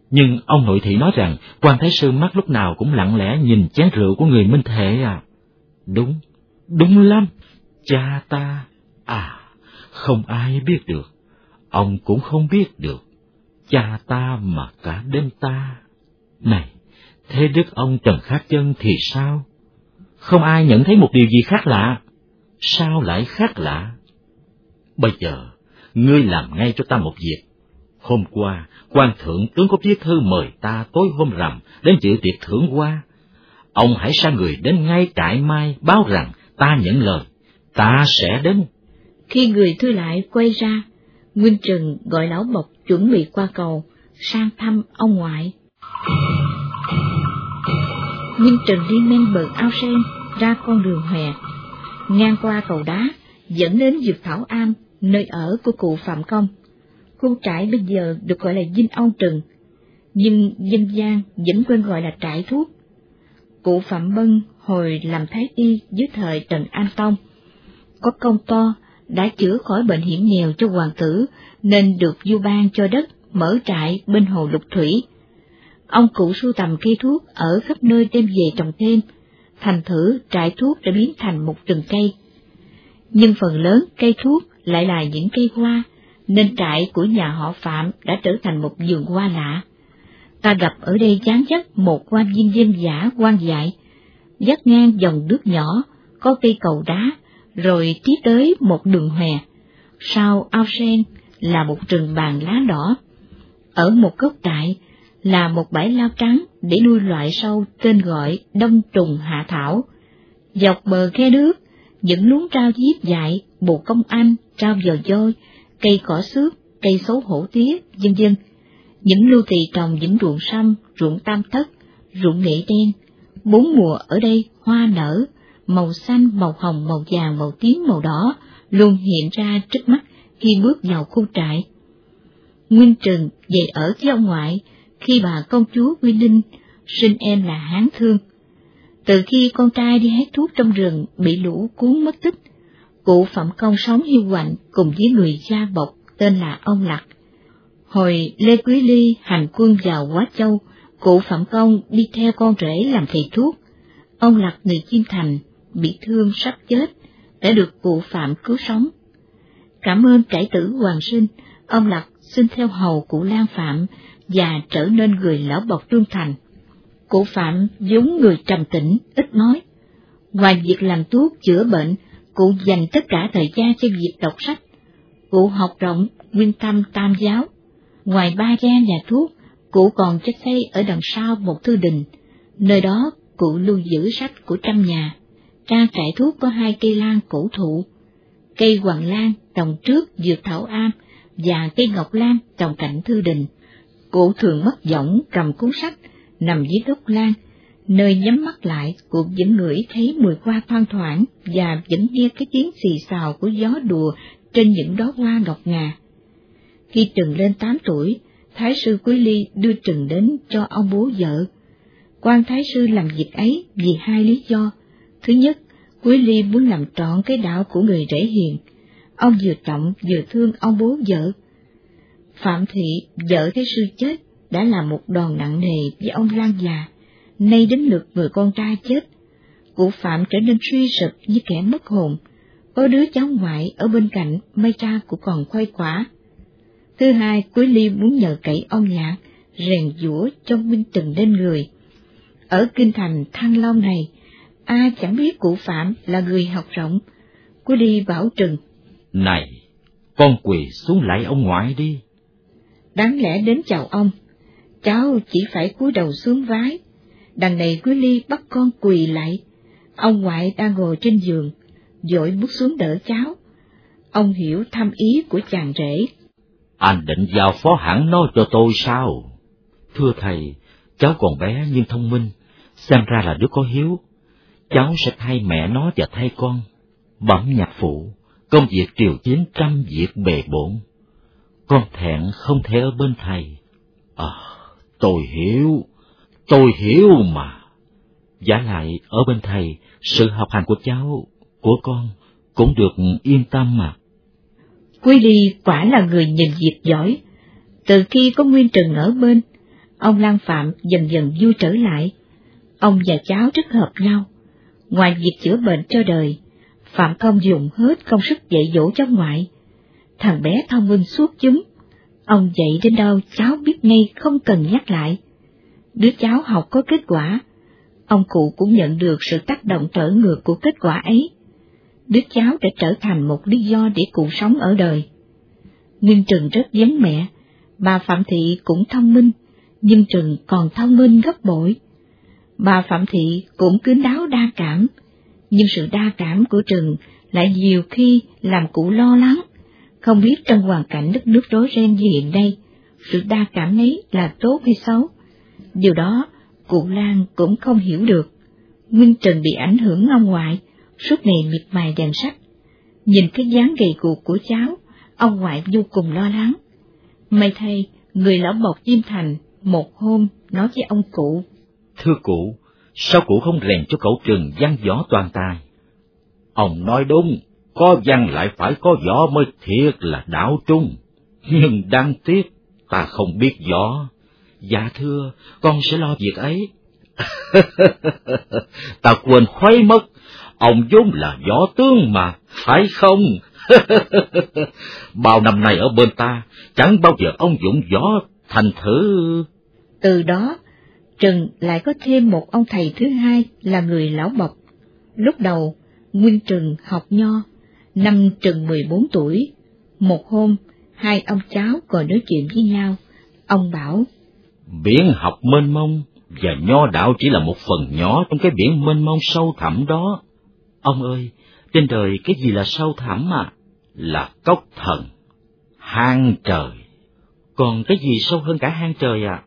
Nhưng ông nội thị nói rằng quan thái sư mắt lúc nào cũng lặng lẽ nhìn chén rượu của người Minh Thể à. Đúng, đúng lắm, cha ta, à, không ai biết được, ông cũng không biết được, cha ta mà cả đến ta. Này, thế đức ông Trần Khát Chân thì sao? Không ai nhận thấy một điều gì khác lạ. Sao lại khác lạ? Bây giờ, ngươi làm ngay cho ta một việc. Hôm qua, quan thượng tướng có viết thư mời ta tối hôm rằm đến dự tiệc thưởng hoa. Ông hãy sai người đến ngay trại Mai báo rằng ta nhận lời, ta sẽ đến. Khi người thư lại quay ra, Nguyên Trừng gọi Lão Bộc chuẩn bị qua cầu, sang thăm ông ngoại. Nguyên Trừng đi men bờ ao sen ra con đường hòe, ngang qua cầu đá, dẫn đến Dược Thảo Am, nơi ở của cụ Phạm Công. Khu trại bây giờ được gọi là Dinh Âu Trừng, nhưng dân gian vẫn quên gọi là trại thuốc. Cụ Phạm Bân hồi làm thái y dưới thời Trần An Tông, có công to, đã chữa khỏi bệnh hiểm nghèo cho hoàng tử, nên được vua ban cho đất mở trại bên hồ Lục Thủy. Ông cụ sưu tầm cây thuốc ở khắp nơi đem về trồng thêm, thành thử trại thuốc đã biến thành một rừng cây. Nhưng phần lớn cây thuốc lại là những cây hoa, nên trại của nhà họ Phạm đã trở thành một vườn hoa lạ. Ta gặp ở đây dán dấp một quan viên dân dã quan dại, dắt ngang dòng nước nhỏ, có cây cầu đá, rồi tiếp tới một đường hòe. Sau ao sen là một rừng bàn lá đỏ. Ở một góc trại là một bãi lao trắng để nuôi loại sâu tên gọi đông trùng hạ thảo. Dọc bờ khe nước, những luống rau diếp dại, bồ công anh, rau giò dôi, cây cỏ xước, cây xấu hổ tía, vân vân. Những lưu tỳ trồng những ruộng sâm, ruộng tam thất, ruộng nghệ đen. Bốn mùa ở đây hoa nở, màu xanh, màu hồng, màu vàng, màu tím, màu đỏ luôn hiện ra trước mắt khi bước vào khu trại. Nguyên Trừng về ở với ông ngoại khi bà công chúa Quy Ninh sinh em là Hán Thương. Từ khi con trai đi hái thuốc trong rừng bị lũ cuốn mất tích, cụ Phạm Công sống hiu quạnh cùng với người gia bộc tên là ông Lặc. Hồi Lê Quý Ly hành quân vào Hóa Châu, cụ Phạm Công đi theo con rể làm thầy thuốc. Ông Lặc người Chiêm Thành bị thương sắp chết, đã được cụ Phạm cứu sống. Cảm ơn trải tử Hoàng Sinh, ông Lặc xin theo hầu cụ Lan Phạm và trở nên người lão bộc trung thành. Cụ Phạm vốn người trầm tĩnh, ít nói. Ngoài việc làm thuốc chữa bệnh, cụ dành tất cả thời gian cho việc đọc sách. Cụ học rộng, nguyên tâm tam giáo. Ngoài ba gian nhà thuốc, cụ còn cho xây ở đằng sau một thư đình. Nơi đó, cụ lưu giữ sách của trăm nhà. Trang trại thuốc có hai cây lan cổ thụ. Cây hoàng lan trồng trước Dược Thảo Am và cây ngọc lan trồng cạnh thư đình. Cụ thường mất võng cầm cuốn sách, nằm dưới gốc lan, nơi nhắm mắt lại cụ vẫn ngửi thấy mùi hoa thoang thoảng và vẫn nghe cái tiếng xì xào của gió đùa trên những đóa hoa ngọc ngà. Khi Trừng lên tám tuổi, Thái sư Quý Ly đưa Trừng đến cho ông bố vợ. Quan Thái sư làm việc ấy vì hai lý do. Thứ nhất, Quý Ly muốn làm trọn cái đạo của người rể hiền. Ông vừa trọng vừa thương ông bố vợ. Phạm Thị, vợ Thái sư chết, đã là một đòn nặng nề với ông Lan già. Nay đến lượt người con trai chết, cụ Phạm trở nên suy sụp như kẻ mất hồn. Có đứa cháu ngoại ở bên cạnh, may ra cũng còn khoai quả. Thứ hai, Quý Ly muốn nhờ cậy ông Nhạc rèn giũa cho Minh Trừng lên người. Ở kinh thành Thăng Long này, ai chẳng biết cụ Phạm là người học rộng. Quý Ly bảo Trừng: Này, con quỳ xuống lạy ông ngoại đi. Đáng lẽ đến chào ông, cháu chỉ phải cúi đầu xuống vái. Đằng này Quý Ly bắt con quỳ lại. Ông ngoại đang ngồi trên giường, vội bước xuống đỡ cháu. Ông hiểu thâm ý của chàng rể. Anh định giao phó hẳn nó cho tôi sao? Thưa thầy, cháu còn bé nhưng thông minh, xem ra là đứa có hiếu. Cháu sẽ thay mẹ nó và thay con. Bẩm nhạc phụ, công việc triều chính trăm việc bề bộn. Con thẹn không thể ở bên thầy. À, tôi hiểu, tôi hiểu mà. Giả lại ở bên thầy, sự học hành của cháu, của con cũng được yên tâm mà. Quý Ly quả là người nhìn việc giỏi. Từ khi có Nguyên Trừng ở bên, ông Lan Phạm dần dần vui trở lại. Ông và cháu rất hợp nhau. Ngoài việc chữa bệnh cho đời, Phạm Công dùng hết công sức dạy dỗ cháu ngoại. Thằng bé thông minh suốt chúng, ông dạy đến đâu cháu biết ngay không cần nhắc lại. Đứa cháu học có kết quả, ông cụ cũng nhận được sự tác động trở ngược của kết quả ấy. Đứa cháu đã trở thành một lý do để cụ sống ở đời. Nguyên Trừng rất giống mẹ, bà Phạm Thị cũng thông minh, nhưng Trừng còn thông minh gấp bội. Bà Phạm Thị cũng kín đáo đa cảm, nhưng sự đa cảm của Trừng lại nhiều khi làm cụ lo lắng, không biết trong hoàn cảnh đất nước rối ren như hiện nay, sự đa cảm ấy là tốt hay xấu. Điều đó cụ Lan cũng không hiểu được. Nguyên Trừng bị ảnh hưởng ông ngoại, suốt ngày miệt mài đèn sách. Nhìn cái dáng gầy guộc của cháu, ông ngoại vô cùng lo lắng. May thay, người lão bộc Diêm Thành một hôm nói với ông cụ: Thưa cụ, sao cụ không rèn cho cậu Trừng văn võ toàn tài? Ông nói đúng, có văn lại phải có võ mới thiệt là đạo trung. Nhưng đáng tiếc, ta không biết võ. Dạ thưa, con sẽ lo việc ấy. Ta quên khuấy mất, ông vốn là võ tướng mà, phải không? Bao năm nay ở bên ta, chẳng bao giờ ông dụng võ thành thử. Từ đó, Trừng lại có thêm một ông thầy thứ hai là người lão bộc. Lúc đầu, Nguyên Trừng học nho, năm Trừng mười bốn tuổi. Một hôm, hai ông cháu còn nói chuyện với nhau. Ông bảo: Biển học mênh mông, và nho đạo chỉ là một phần nhỏ trong cái biển mênh mông sâu thẳm đó. Ông ơi, trên đời cái gì là sâu thẳm à? Là cốc thần, hang trời. Còn cái gì sâu hơn cả hang trời à?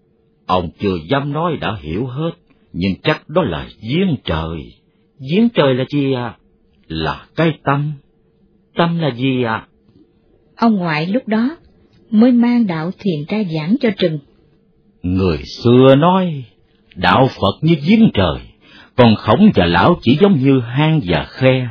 Ông chưa dám nói đã hiểu hết, nhưng chắc đó là giếng trời. Giếng trời là gì à? Là cái tâm. Tâm là gì à? Ông ngoại lúc đó mới mang đạo thiền ra giảng cho Trừng. Người xưa nói, đạo Phật như giếng trời, còn Khổng và Lão chỉ giống như hang và khe.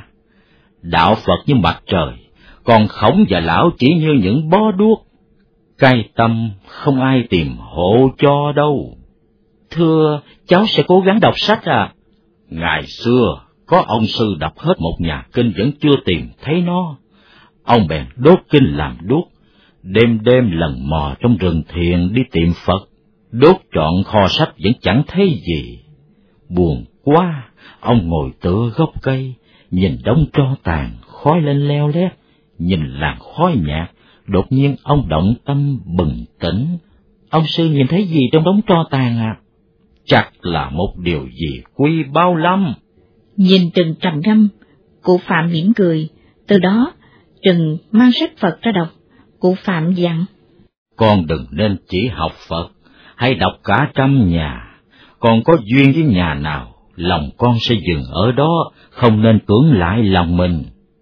Đạo Phật như mặt trời, còn Khổng và Lão chỉ như những bó đuốc. Cái tâm không ai tìm hộ cho đâu. Thưa, cháu sẽ cố gắng đọc sách à. Ngày xưa, có ông sư đọc hết một nhà kinh vẫn chưa tìm thấy nó. Ông bèn đốt kinh làm đuốc, đêm đêm lần mò trong rừng thiền đi tìm Phật. Đốt trọn kho sách vẫn chẳng thấy gì. Buồn quá, ông ngồi tựa gốc cây, nhìn đống tro tàn khói lên leo lét, nhìn làn khói nhạt. Đột nhiên ông động tâm bừng tỉnh. Ông sư nhìn thấy gì trong đống tro tàn à? Chắc là một điều gì quý báu lắm. Nhìn Trừng trầm ngâm, cụ Phạm mỉm cười. Từ đó, Trừng mang sách Phật ra đọc. Cụ Phạm dặn: Con đừng nên chỉ học Phật, hãy đọc cả trăm nhà. Con có duyên với nhà nào, lòng con sẽ dừng ở đó, không nên cưỡng lại lòng mình.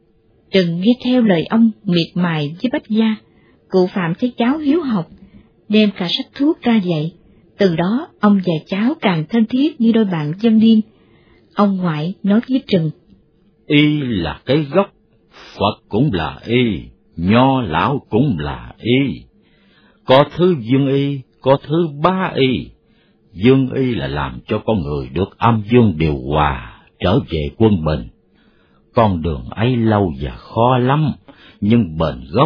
Trừng nghe theo lời ông miệt mài với bách gia. Cụ Phạm thấy cháu hiếu học, đem cả sách thuốc ra dạy. Từ đó ông và cháu càng thân thiết như đôi bạn dân niên. Ông ngoại nói với Trừng: Y là cái gốc, Phật cũng là y, nho lão cũng là y. Có thứ dương y, có thứ bá y. Dương y là làm cho con người được âm dương điều hòa, trở về quân bình. Con đường ấy lâu và khó lắm, nhưng bền gốc.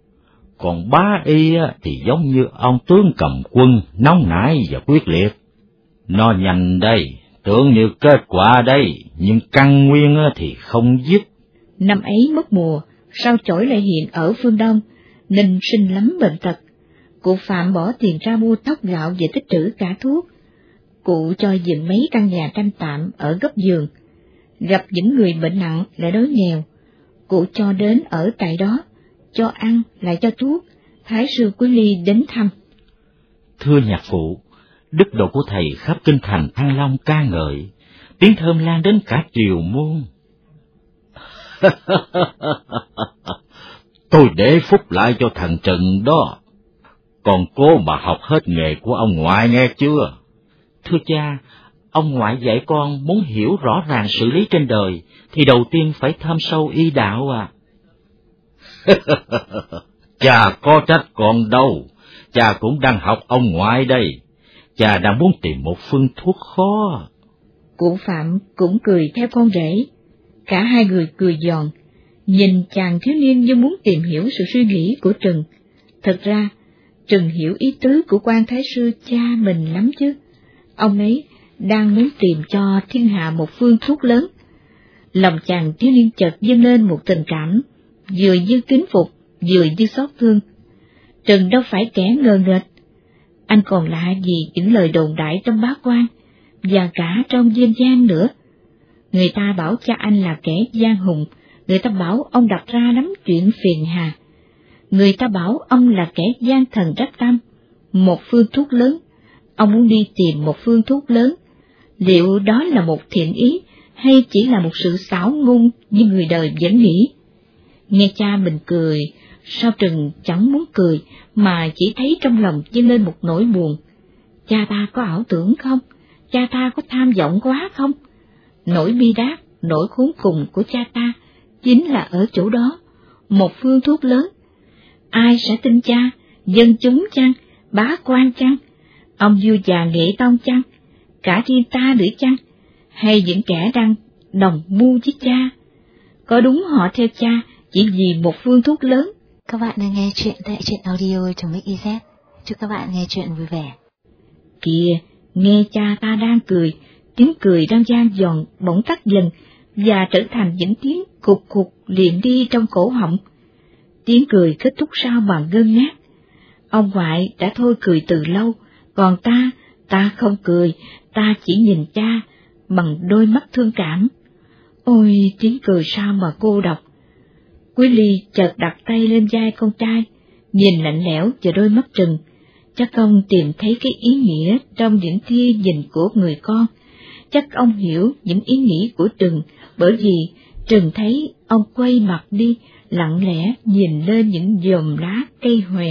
Còn bá y thì giống như ông tướng cầm quân, nóng nảy và quyết liệt. Nó nhanh đây, tưởng như kết quả đây, nhưng căn nguyên thì không dứt. Năm ấy mất mùa, sao chổi lại hiện ở phương Đông, nên sinh lắm bệnh tật. Cụ Phạm bỏ tiền ra mua thóc gạo và tích trữ cả thuốc. Cụ cho dựng mấy căn nhà tranh tạm ở góc giường. Gặp những người bệnh nặng lại đói nghèo, cụ cho đến ở tại đó, cho ăn lại cho thuốc. Thái sư Quý Ly đến thăm. Thưa nhạc phụ, đức độ của thầy khắp kinh thành Thăng Long ca ngợi, tiếng thơm lan đến cả triều môn. Tôi để phúc lại cho thằng Trừng đó. Còn cố mà học hết nghề của ông ngoại nghe chưa? Thưa cha, ông ngoại dạy con muốn hiểu rõ ràng sự lý trên đời, thì đầu tiên phải thâm sâu y đạo à. Cha có trách con đâu, cha cũng đang học ông ngoại đây. cha đang muốn tìm một phương thuốc khó. Cụ Phạm cũng cười theo con rể. Cả hai người cười giòn, nhìn chàng thiếu niên như muốn tìm hiểu sự suy nghĩ của Trừng. Thật ra, Trừng hiểu ý tứ của quan thái sư cha mình lắm chứ. Ông ấy đang muốn tìm cho thiên hạ một phương thuốc lớn. Lòng chàng thiếu niên chợt dâng lên một tình cảm, vừa như kính phục, vừa như xót thương. Trừng đâu phải kẻ ngờ nghệch. Anh còn lạ gì những lời đồn đại trong bá quan, và cả trong dân gian nữa. Người ta bảo cha anh là kẻ giang hùng, người ta bảo ông đặt ra lắm chuyện phiền hà. Người ta bảo ông là kẻ gian thần đắc tâm. Một phương thuốc lớn, ông muốn đi tìm một phương thuốc lớn. Liệu đó là một thiện ý, hay chỉ là một sự xảo ngôn như người đời vẫn nghĩ? Nghe cha mình cười, sao Trừng chẳng muốn cười, mà chỉ thấy trong lòng dâng lên một nỗi buồn. Cha ta có ảo tưởng không? Cha ta có tham vọng quá không? Nỗi bi đát, nỗi khốn cùng của cha ta chính là ở chỗ đó, một phương thuốc lớn. Ai sẽ tin cha? Dân chúng chăng? Bá quan chăng? Ông vua già Nghệ Tông chăng? Cả riêng ta nữa chăng? Hay những kẻ đang đồng mưu với cha? Có đúng họ theo cha chỉ vì một phương thuốc lớn? Các bạn đang nghe chuyện tại truyện audio trong Mix i zét. Chúc các bạn nghe chuyện vui vẻ. Kìa, nghe cha ta đang cười, tiếng cười đang gian giòn bỗng tắt dần và trở thành những tiếng cục cục liền đi trong cổ họng. Tiếng cười kết thúc sao mà ngơ ngác. Ông ngoại đã thôi cười từ lâu, còn ta, ta không cười, ta chỉ nhìn cha bằng đôi mắt thương cảm. Ôi, tiếng cười sao mà cô độc. Quý Ly chợt đặt tay lên vai con trai, nhìn lạnh lẽo vào đôi mắt Trừng. Chắc ông tìm thấy cái ý nghĩa trong những tia nhìn của người con. Chắc ông hiểu những ý nghĩ của Trừng, bởi vì Trừng thấy ông quay mặt đi, lặng lẽ nhìn lên những chùm lá cây hòe.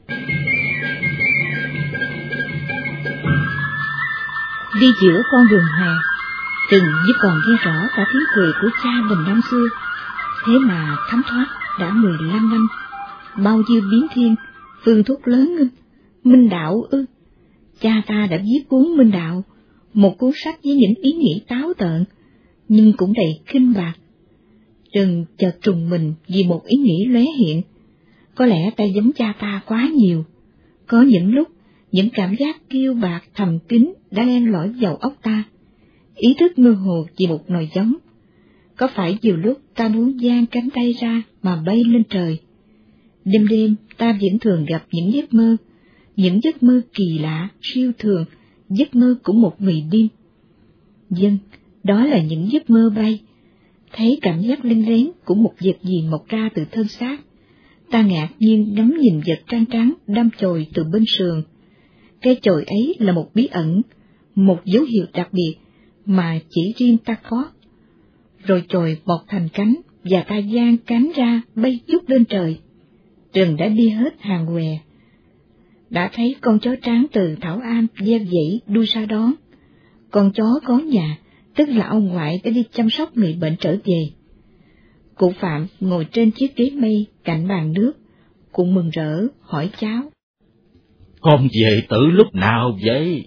Đi giữa con đường hòe, Trừng chỉ còn nghe rõ cả tiếng cười của cha mình năm xưa. Thế mà thấm thoát đã mười lăm năm, bao nhiêu biến thiên, phương thuốc lớn ư, Minh Đạo ư. Cha ta đã viết cuốn Minh Đạo, một cuốn sách với những ý nghĩ táo tợn, nhưng cũng đầy khinh bạc. Trừng chợt trùng mình vì một ý nghĩ lóe hiện. Có lẽ ta giống cha ta quá nhiều. Có những lúc, những cảm giác kiêu bạc thầm kín đã len lỏi vào óc ta. Ý thức mơ hồ vì một nòi giống. Có phải nhiều lúc ta muốn giang cánh tay ra mà bay lên trời? Đêm đêm ta vẫn thường gặp những giấc mơ, những giấc mơ kỳ lạ, siêu thường, giấc mơ của một người điên. Dân, đó là những giấc mơ bay. Thấy cảm giác lênh lén của một vật gì mọc ra từ thân xác. Ta ngạc nhiên ngắm nhìn vật trắng trắng đâm chồi từ bên sườn. Cái chồi ấy là một bí ẩn, một dấu hiệu đặc biệt mà chỉ riêng ta có. Rồi chồi bọt thành cánh và ta giang cánh ra bay vút lên trời. Trừng đã đi hết hàng què. Đã thấy con chó trắng từ Thảo Am gieo dãy đuôi ra đón. Con chó có nhà, tức là ông ngoại đã đi chăm sóc người bệnh trở về. Cụ Phạm ngồi trên chiếc ghế mây cạnh bàn nước, cụ mừng rỡ hỏi cháu. Con về từ lúc nào vậy?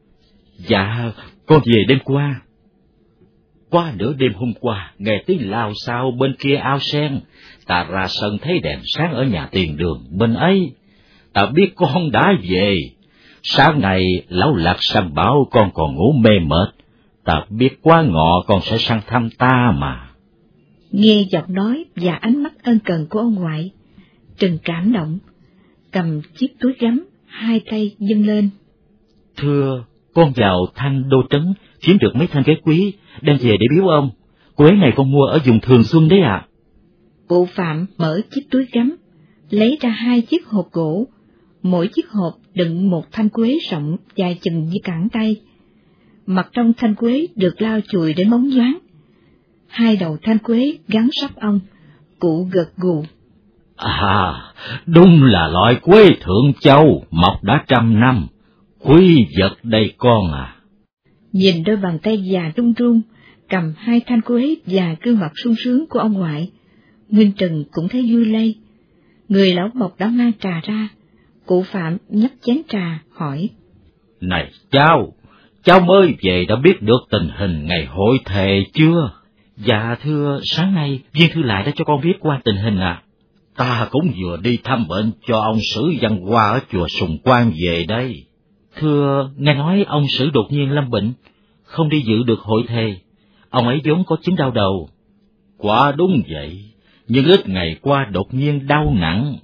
Dạ, con về đêm qua. Qua nửa đêm hôm qua, nghe tiếng lao xao bên kia ao sen, ta ra sân thấy đèn sáng ở nhà tiền đường bên ấy. Ta biết con đã về. Sáng nay lão Lạc Sâm bảo con còn ngủ mê mệt. Ta biết quá ngọ con sẽ sang thăm ta mà. Nghe giọng nói và ánh mắt ân cần của ông ngoại, Trừng cảm động, cầm chiếc túi gấm, hai tay dâng lên. Thưa, con vào Thanh Đô Trấn, kiếm được mấy thanh ghế quý, đem về để biếu ông. Quế này con mua ở vùng Thường Xuân đấy ạ. À. Cụ Phạm mở chiếc túi gấm, lấy ra hai chiếc hộp gỗ, mỗi chiếc hộp đựng một thanh quế rộng dài chừng như cẳng tay. Mặt trong thanh quế được lau chùi đến bóng nhoáng. Hai đầu thanh quế gắn sắp ong, cụ gật gù. À, đúng là loại quế Thượng Châu, mọc đã trăm năm. Quý vật đây con à. Nhìn đôi bàn tay già run run, cầm hai thanh quế và gương mặt sung sướng của ông ngoại, Nguyên Trừng cũng thấy vui lây. Người lão mộc đã mang trà ra, cụ Phạm nhấp chén trà hỏi. Này cháu, cháu mới về đã biết được tình hình ngày hội thề chưa? Dạ thưa, sáng nay viên thư lại đã cho con biết qua tình hình ạ. À. Ta cũng vừa đi thăm bệnh cho ông Sử Văn Hoa ở chùa Sùng Quan về đây. Thưa, nghe nói ông Sử đột nhiên lâm bệnh, không đi dự được hội thề. Ông ấy vốn có chứng đau đầu. Quả đúng vậy, nhưng ít ngày qua đột nhiên đau nặng.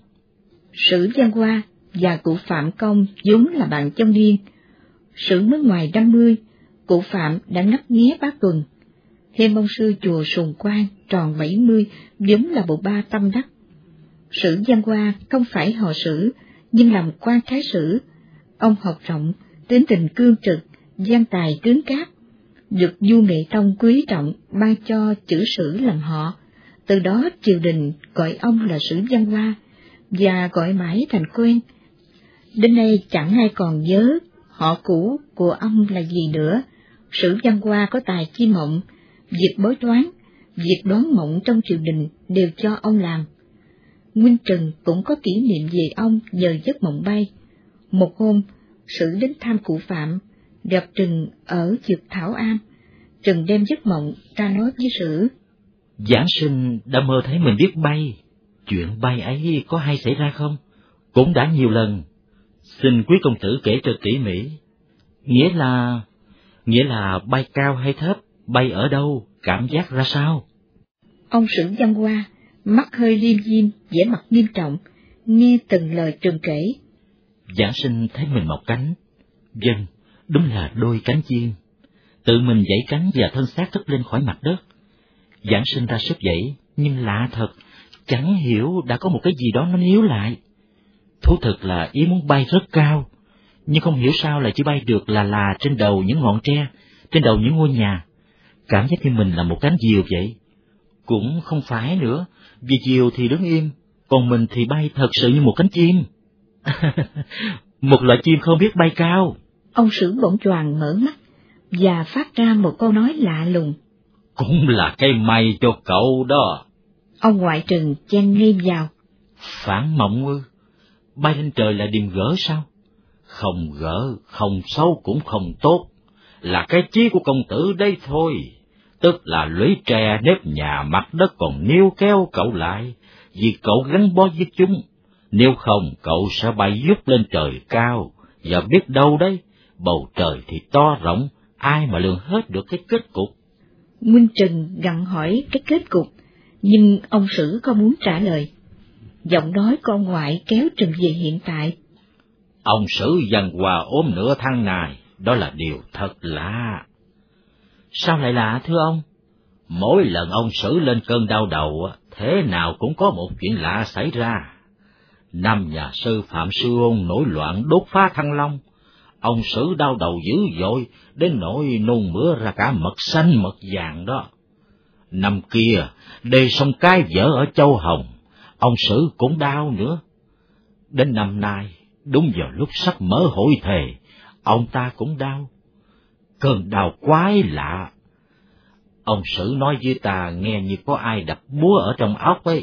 Sử Văn Hoa và cụ Phạm Công vốn là bạn trong niên. Sử mới ngoài năm mươi, cụ Phạm đã ngấp nghé bá tuần. Thêm ông sư chùa Sùng Quan tròn bảy mươi, vốn là bộ ba tâm đắc. Sử Văn Hoa không phải họ Sử, nhưng làm quan thái sử. Ông học rộng, tính tình cương trực, gian tài cứng cáp, được vua Nghệ Tông quý trọng ban cho chữ Sử làm họ. Từ đó triều đình gọi ông là Sử Văn Hoa, và gọi mãi thành quen. Đến nay chẳng ai còn nhớ họ cũ của ông là gì nữa. Sử Văn Hoa có tài chi mộng, việc bói toán, việc đoán mộng trong triều đình đều cho ông làm. Nguyên Trừng cũng có kỷ niệm về ông nhờ giấc mộng bay. Một hôm, Sử đến thăm cụ Phạm, gặp Trừng ở Dược Thảo Am. Trừng đem giấc mộng ra nói với Sử. Giảng sinh đã mơ thấy mình biết bay. Chuyện bay ấy có hay xảy ra không? Cũng đã nhiều lần. Xin quý công tử kể cho tỉ mỉ. Nghĩa là... Nghĩa là bay cao hay thấp, bay ở đâu, cảm giác ra sao? Ông Sử Văn Hoa, mắt hơi liêm diêm, vẻ mặt nghiêm trọng, nghe từng lời Trừng kể. Giảng sinh thấy mình mọc cánh. Vâng, đúng là đôi cánh chim. Tự mình giãy cánh và thân xác cất lên khỏi mặt đất. Giảng sinh ra sức dậy, nhưng lạ thật, chẳng hiểu đã có một cái gì đó nó níu lại. Thú thực là ý muốn bay rất cao, nhưng không hiểu sao lại chỉ bay được là là trên đầu những ngọn tre, trên đầu những ngôi nhà. Cảm giác như mình là một cánh diều vậy. Cũng không phải nữa, vì diều thì đứng im, còn mình thì bay thật sự như một cánh chim. Một loại chim không biết bay cao. Ông Sử bỗng choàng mở mắt, và phát ra một câu nói lạ lùng. Cũng là cái may cho cậu đó. Ông ngoại Trừng chen ngay vào. Phản mộng ư? Bay lên trời là điềm gỡ sao? Không gỡ, không xấu cũng không tốt, là cái chí của công tử đây thôi. Tức là lũy tre nếp nhà mặt đất còn níu kéo cậu lại, vì cậu gắn bó với chúng. Nếu không cậu sẽ bay vút lên trời cao, và biết đâu đấy, bầu trời thì to rộng, ai mà lường hết được cái kết cục. Nguyên Trừng gặng hỏi cái kết cục, nhưng ông Sử không muốn trả lời. Giọng nói của ông ngoại kéo Trừng về hiện tại. Ông Sử Văn Hoa ốm nửa tháng này, đó là điều thật lạ. Sao lại lạ thưa ông? Mỗi lần ông Sử lên cơn đau đầu, thế nào cũng có một chuyện lạ xảy ra. Năm nhà sư Phạm Sư Ôn nổi loạn đốt phá Thăng Long, ông Sử đau đầu dữ dội, đến nỗi nôn mửa ra cả mật xanh mật vàng đó. Năm kia, đê sông Cái vỡ ở Châu Hồng, ông Sử cũng đau nữa. Đến năm nay, đúng vào lúc sắp mở hội thề, ông ta cũng đau. Cơn đau quái lạ. Ông Sử nói với ta nghe như có ai đập búa ở trong óc ấy.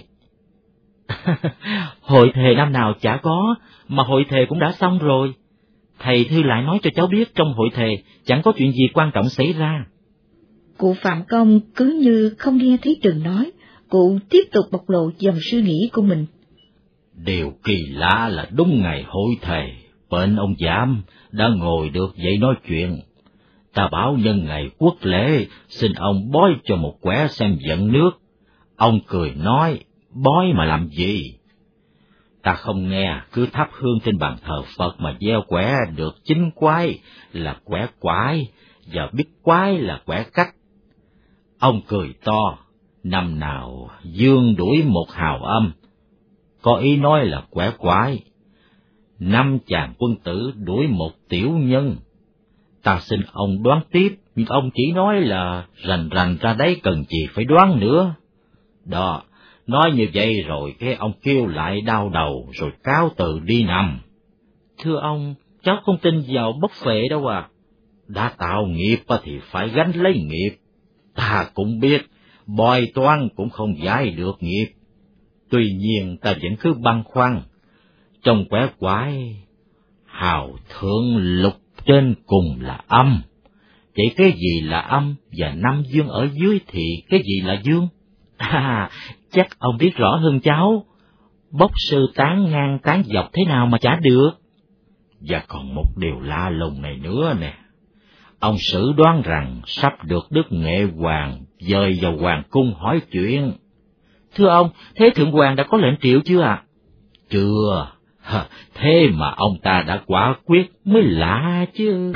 Hội thề năm nào chả có, mà hội thề cũng đã xong rồi. Thầy Thư lại nói cho cháu biết trong hội thề chẳng có chuyện gì quan trọng xảy ra. Cụ Phạm Công cứ như không nghe thấy Trừng nói, cụ tiếp tục bộc lộ dòng suy nghĩ của mình. Điều kỳ lạ là đúng ngày hội thề, bên ông Giảm đã ngồi được dậy nói chuyện. Ta bảo nhân ngày quốc lễ, xin ông bói cho một quẻ xem vận nước. Ông cười nói, bói mà làm gì? Ta không nghe, cứ thắp hương trên bàn thờ Phật mà gieo quẻ được chính quái là quẻ quái, và biết quái là quẻ cách. Ông cười to, năm nào dương đuổi một hào âm, có ý nói là quẻ quái. Năm chàng quân tử đuổi một tiểu nhân. Ta xin ông đoán tiếp, nhưng ông chỉ nói là rành rành ra đấy cần gì phải đoán nữa. Đó, nói như vậy rồi cái ông kêu lại đau đầu rồi cáo từ đi nằm. Thưa ông, cháu không tin vào bốc phệ đâu à. Đã tạo nghiệp thì phải gánh lấy nghiệp. Ta cũng biết, bói toán cũng không giải được nghiệp. Tuy nhiên ta vẫn cứ băn khoăn. Trong quẻ quái, hào thượng lục trên cùng là âm. Vậy cái gì là âm và năm dương ở dưới thì cái gì là dương? À, chắc ông biết rõ hơn cháu. Bốc sư tán ngang tán dọc thế nào mà chả được. Và còn một điều lạ lùng này nữa nè. Ông Sử đoán rằng sắp được Đức Nghệ Hoàng dời vào hoàng cung hỏi chuyện. Thưa ông, thế Thượng Hoàng đã có lệnh triệu chưa ạ? À? Chưa. Hả, thế mà ông ta đã quả quyết mới lạ chứ.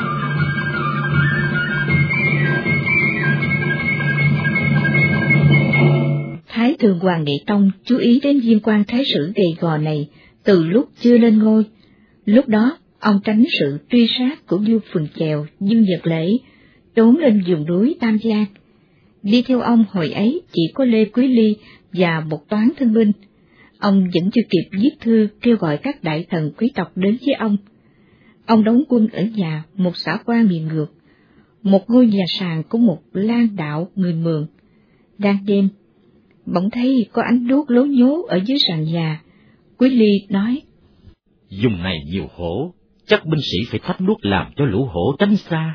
Thái Thượng Hoàng Nghệ Tông chú ý đến viên quan thái sử gầy gò này từ lúc chưa lên ngôi. Lúc đó, ông tránh sự truy sát của Vua Phùng Chèo, Dương Nhật Lễ, trốn lên vùng núi Tam Giang. Đi theo ông hồi ấy chỉ có Lê Quý Ly và một toán thương binh. Ông vẫn chưa kịp viết thư kêu gọi các đại thần quý tộc đến với ông. Ông đóng quân ở nhà một xã quan miền ngược, một ngôi nhà sàn của một lang đạo người Mường. Đang đêm, bỗng thấy có ánh đuốc lố nhố ở dưới sàn nhà. Quý Ly nói: Vùng này nhiều hổ, chắc binh sĩ phải thắp đuốc làm cho lũ hổ tránh xa.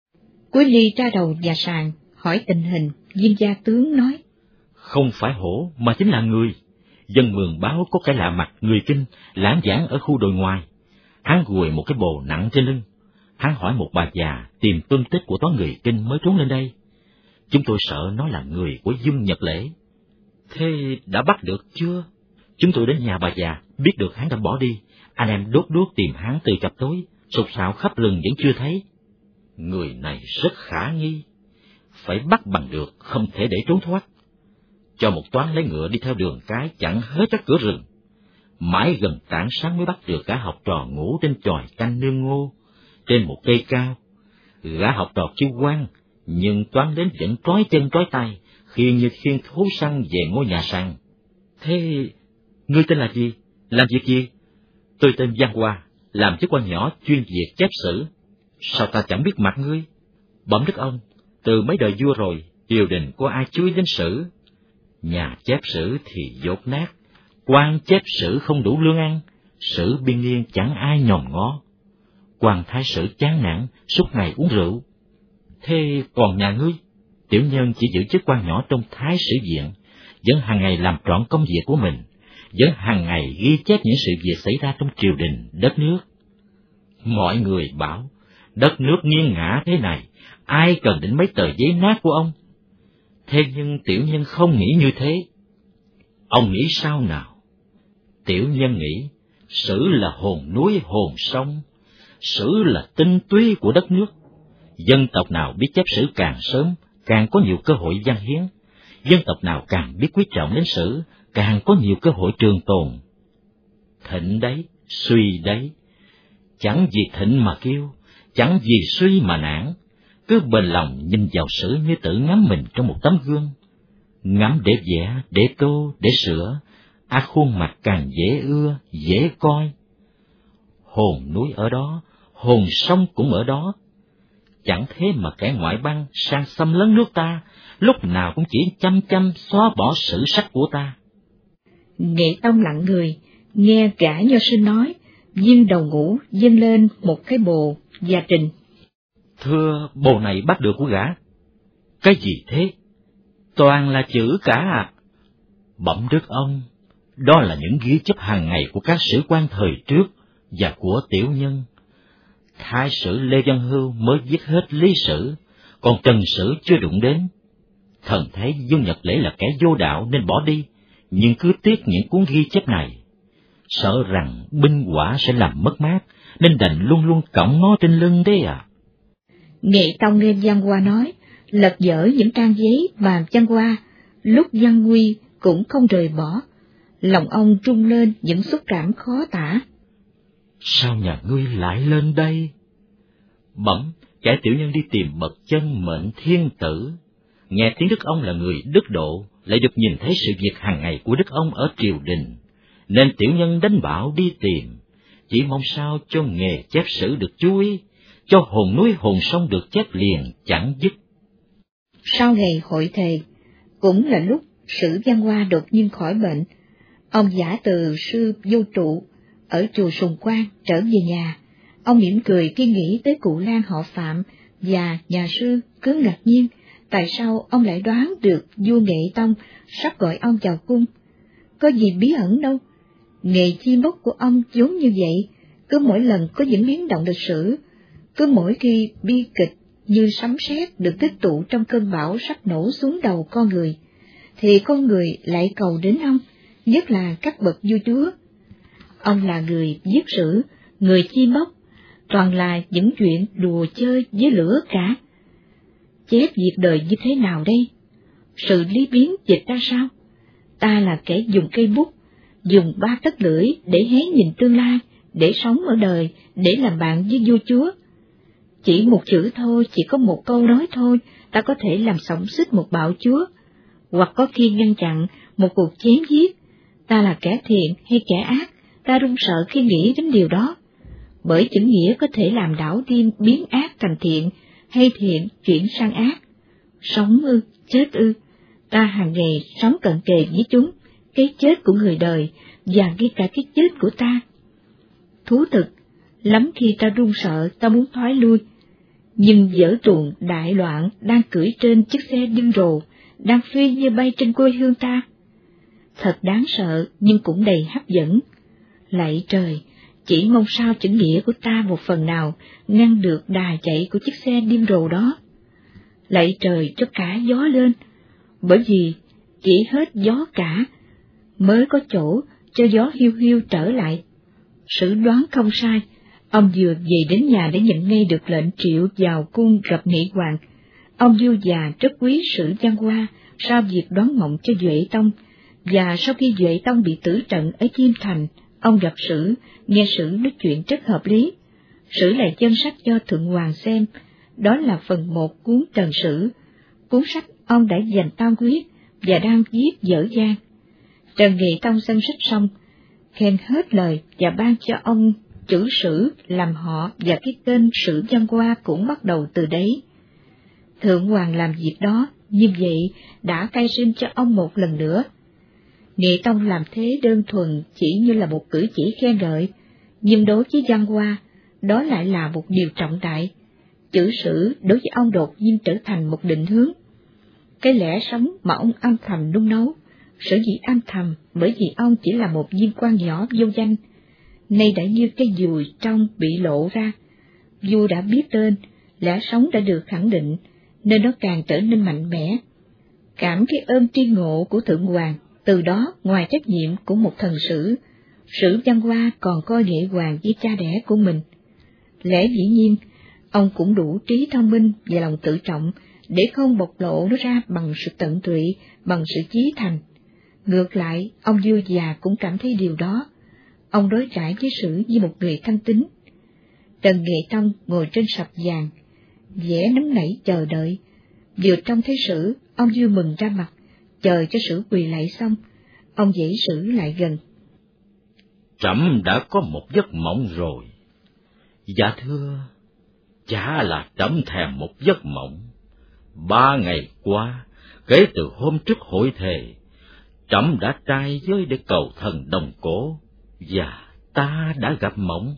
Quý Ly ra đầu nhà sàn hỏi tình hình. Viên gia tướng nói: Không phải hổ mà chính là người. Dân Mường báo có cái lạ mặt người Kinh lãng vãng ở khu đồi ngoài. Hắn gùi một cái bồ nặng trên lưng. Hắn hỏi một bà già tìm tung tích của toán người Kinh mới trốn lên đây. Chúng tôi sợ nó là người của Dương Nhật Lễ. Thế đã bắt được chưa? Chúng tôi đến nhà bà già, biết được hắn đã bỏ đi. Anh em đốt đuốc tìm hắn từ chập tối, sục sạo khắp rừng vẫn chưa thấy. Người này rất khả nghi, phải bắt bằng được, không thể để trốn thoát. Cho một toán lấy ngựa đi theo đường cái chặn hết các cửa rừng. Mãi gần tảng sáng mới bắt được gã học trò ngủ trên chòi canh nương ngô, trên một cây cao. Gã học trò kêu quan, nhưng toán đến vẫn trói chân trói tay, khiêng như khiêng thú săn về ngôi nhà sàn. Thế, ngươi tên là gì? Làm việc gì? Tôi tên Giang Hoa, làm chức quan nhỏ chuyên việc chép sử. Sao ta chẳng biết mặt ngươi? Bẩm đức ông, từ mấy đời vua rồi, triều đình có ai chú ý đến sử? Nhà chép sử thì dốt nát, quan chép sử không đủ lương ăn, sử biên niên chẳng ai nhòm ngó. Quan thái sử chán nản, suốt ngày uống rượu. Thế còn nhà ngươi? Tiểu nhân chỉ giữ chức quan nhỏ trong thái sử viện, vẫn hàng ngày làm trọn công việc của mình, vẫn hàng ngày ghi chép những sự việc xảy ra trong triều đình, đất nước. Mọi người bảo, đất nước nghiêng ngã thế này, ai cần đến mấy tờ giấy nát của ông? Thế nhưng tiểu nhân không nghĩ như thế. Ông nghĩ sao nào? Tiểu nhân nghĩ, sử là hồn núi hồn sông, sử là tinh túy của đất nước. Dân tộc nào biết chép sử càng sớm, càng có nhiều cơ hội văn hiến. Dân tộc nào càng biết quý trọng đến sử, càng có nhiều cơ hội trường tồn. Thịnh đấy, suy đấy. Chẳng vì thịnh mà kêu, chẳng vì suy mà nản. Cứ bền lòng nhìn vào sử như tự ngắm mình trong một tấm gương. Ngắm để vẽ, để tô, để sửa, à khuôn mặt càng dễ ưa, dễ coi. Hồn núi ở đó, hồn sông cũng ở đó. Chẳng thế mà kẻ ngoại bang sang xâm lấn nước ta, lúc nào cũng chỉ chăm chăm xóa bỏ sử sách của ta. Nghệ Tông lặng người, nghe gã nho sinh nói, viên đầu ngủ dâng lên một cái bồ và trình. Thưa, bồ này bắt được của gã. Cái gì thế? Toàn là chữ cả à? Bẩm đức ông, đó là những ghi chép hàng ngày của các sử quan thời trước và của tiểu nhân. Thái sử Lê Văn Hưu mới viết hết lý sử, còn Trần Sử chưa đụng đến. Thần thấy Dương Nhật Lễ là kẻ vô đạo nên bỏ đi, nhưng cứ tiếc những cuốn ghi chép này. Sợ rằng binh hỏa sẽ làm mất mát, nên đành luôn luôn cõng nó trên lưng đấy à. Nghệ Tông nghe Giang Hoa nói, lật dở những trang giấy và Giang Hoa, lúc gian nguy cũng không rời bỏ. Lòng ông trung lên những xúc cảm khó tả. Sao nhà ngươi lại lên đây? Bẩm, kẻ tiểu nhân đi tìm bậc chân mệnh thiên tử. Nghe tiếng đức ông là người đức độ, lại được nhìn thấy sự việc hàng ngày của đức ông ở triều đình, nên tiểu nhân đánh bảo đi tìm, chỉ mong sao cho nghề chép sử được chú ý, cho hồn núi hồn sông được chép liền chẳng dứt. Sau ngày hội thề, cũng là lúc Sử Văn Hoa đột nhiên khỏi bệnh, ông giả từ sư vô trụ ở chùa Sùng Quang trở về nhà, Ông mỉm cười khi nghĩ tới cụ Lan họ Phạm và nhà sư, cứ ngạc nhiên tại sao ông lại đoán được vua Nghệ Tông sắp gọi ông vào cung. Có gì bí ẩn đâu, nghề chi mốc của ông vốn như vậy, cứ mỗi lần có những biến động lịch sử, cứ mỗi khi bi kịch như sấm sét được tích tụ trong cơn bão sắp nổ xuống đầu con người, thì con người lại cầu đến ông, nhất là các bậc vua chúa. Ông là người viết sử, người chi mốc, toàn là những chuyện đùa chơi với lửa cả. Chép việc đời như thế nào đây? Sự lý biến dịch ra sao? Ta là kẻ dùng cây bút, dùng ba tấc lưỡi để hé nhìn tương lai, để sống ở đời, để làm bạn với vua chúa. Chỉ một chữ thôi, chỉ có một câu nói thôi, ta có thể làm xổng xích một bạo chúa, hoặc có khi ngăn chặn một cuộc chém giết. Ta là kẻ thiện hay kẻ ác, ta run sợ khi nghĩ đến điều đó, bởi chữ nghĩa có thể làm đảo điên, biến ác thành thiện, hay thiện chuyển sang ác. Sống ư, chết ư, ta hàng ngày sống cận kề với chúng, cái chết của người đời, và ngay cả cái chết của ta. Thú thực, lắm khi ta run sợ, ta muốn thoái lui, nhưng dở tuồng đại loạn đang cưỡi trên chiếc xe điên rồ, đang phi như bay trên quê hương ta. Thật đáng sợ, nhưng cũng đầy hấp dẫn. Lạy trời, chỉ mong sao chữ nghĩa của ta một phần nào ngăn được đà chạy của chiếc xe điên rồ đó. Lạy trời cho cả gió lên, bởi vì chỉ hết gió cả mới có chỗ cho gió hiu hiu trở lại. Sử đoán không sai, ông vừa về đến nhà để nhận ngay được lệnh triệu vào cung gặp Nghị Hoàng. Ông vua già rất quý Sử Văn Hoa sau việc đoán mộng cho Duệ Tông, và sau khi Duệ Tông bị tử trận ở Chiêm Thành, ông gặp Sử, nghe Sử nói chuyện rất hợp lý. Sử lại chân sách cho Thượng Hoàng xem, đó là phần một cuốn Trần Sử, cuốn sách ông đã dành tâm huyết và đang viết dở dang. Trần Nghị Tông xem sách xong, khen hết lời và ban cho ông chữ Sử làm họ, và cái tên Sử Văn Hoa cũng bắt đầu từ đấy. Thượng Hoàng làm việc đó, như vậy đã khai sinh cho ông một lần nữa. Nghị Tông làm thế đơn thuần chỉ như là một cử chỉ khen ngợi, nhưng đối với Văn Hoa, đó lại là một điều trọng đại. Chữ Sử đối với ông đột nhiên trở thành một định hướng. Cái lẽ sống mà ông âm thầm nung nấu, sở dĩ âm thầm bởi vì ông chỉ là một viên quan nhỏ vô danh, nay đã như cái dùi trong bị lộ ra. Vua đã biết tên, lẽ sống đã được khẳng định, nên nó càng trở nên mạnh mẽ. Cảm cái ơn tri ngộ của Thượng Hoàng, từ đó ngoài trách nhiệm của một thần sử, Sử Văn Hoa còn coi Nghệ Hoàng với cha đẻ của mình. Lẽ dĩ nhiên, ông cũng đủ trí thông minh và lòng tự trọng để không bộc lộ nó ra bằng sự tận tụy, bằng sự chí thành. Ngược lại, ông vua già cũng cảm thấy điều đó. Ông đối đãi với Sử như một người thanh tín. Trần Nghệ Tông ngồi trên sập vàng, vẻ nóng nảy chờ đợi. Vừa trông thấy Sử, ông vua mừng ra mặt, chờ cho Sử quỳ lạy xong, ông dãy Sử lại gần. Trẫm đã có một giấc mộng rồi. Dạ thưa, chả là trẫm thèm một giấc mộng. Ba ngày qua, kể từ hôm trước hội thề, trẫm đã trai giới để cầu thần đồng cổ, và ta đã gặp mộng.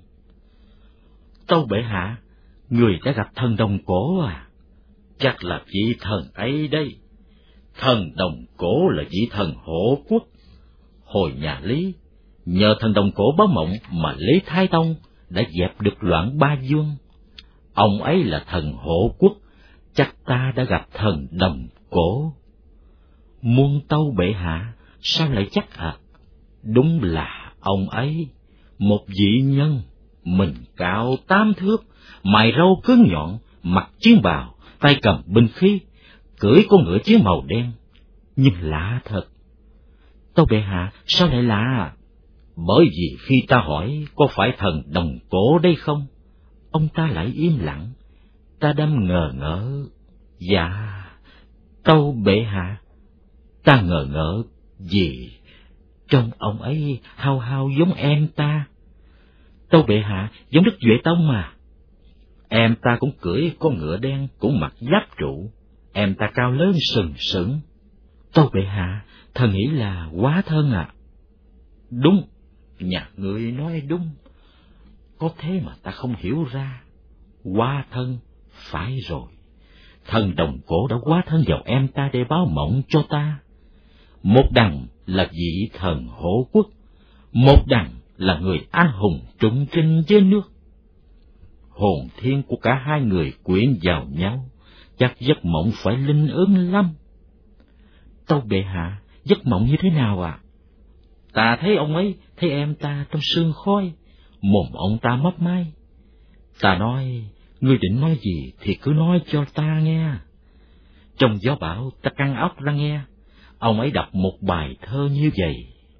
Tâu bệ hạ, người đã gặp thần đồng cổ à? Chắc là vị thần ấy đây. Thần đồng cổ là vị thần hộ quốc. Hồi nhà Lý, nhờ thần đồng cổ báo mộng mà Lý Thái Tông đã dẹp được loạn Ba Vương. Ông ấy là thần hộ quốc, chắc ta đã gặp thần đồng cổ. Muôn tâu bệ hạ, sao lại chắc ạ? À? Đúng là ông ấy, một vị nhân, mình cao tám thước, mày râu cứng nhọn, mặc chiến bào, tay cầm binh khí, cưỡi con ngựa chiến màu đen. Nhưng lạ thật. Tâu bệ hạ, sao lại lạ? Bởi vì khi ta hỏi có phải thần đồng cổ đây không, ông ta lại im lặng. Ta đâm ngờ ngỡ. Dạ, tâu bệ hạ, ta ngờ ngỡ vì trông ông ấy hao hao giống em ta. Tâu bệ hạ, giống Đức Duệ Tông mà. Em ta cũng cưỡi con ngựa đen, cũng mặc giáp trụ. Em ta cao lớn sừng sững. Tâu bệ hạ, thần nghĩ là quá thân à. Đúng, nhà ngươi nói đúng. Có thế mà ta không hiểu ra. Hóa thân, phải rồi. Thần đồng cổ đã hóa thân vào em ta để báo mộng cho ta. Một đằng là vị thần Hổ Quốc, một đằng là người anh hùng trung trinh với nước. Hồn thiên của cả hai người quyện vào nhau, chắc giấc mộng phải linh ứng lắm. Tâu bệ hạ, giấc mộng như thế nào ạ? À? Ta thấy ông ấy, thấy em ta trong sương khói, mồm ông ta mấp máy. Ta nói, ngươi định nói gì thì cứ nói cho ta nghe. Trong gió bão ta căng óc ra nghe, ông ấy đọc một bài thơ như vậy.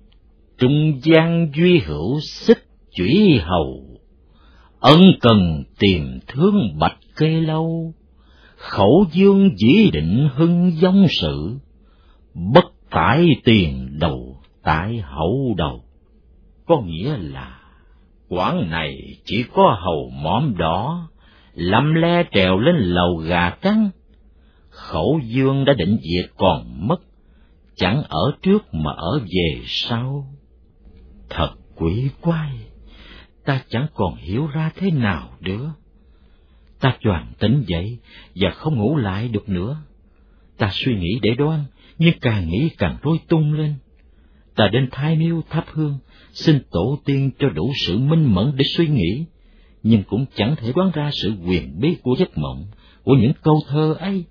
Trung gian duy hữu xích chủy hầu, ân cần tìm thương bạch kê lâu. Khẩu dương dĩ định hưng dông sự, bất tại tiền đầu tại hậu đầu. Có nghĩa là quán này chỉ có hầu mõm đỏ, lăm le trèo lên lầu gà trắng. Khẩu dương đã định diệt còn mất, chẳng ở trước mà ở về sau. Thật quỷ quái, ta chẳng còn hiểu ra thế nào nữa. Ta choàng tỉnh dậy và không ngủ lại được nữa. Ta suy nghĩ để đoán, nhưng càng nghĩ càng rối tung lên. Ta đến Thái Miếu thắp hương, xin tổ tiên cho đủ sự minh mẫn để suy nghĩ, nhưng cũng chẳng thể đoán ra sự huyền bí của giấc mộng, của những câu thơ ấy.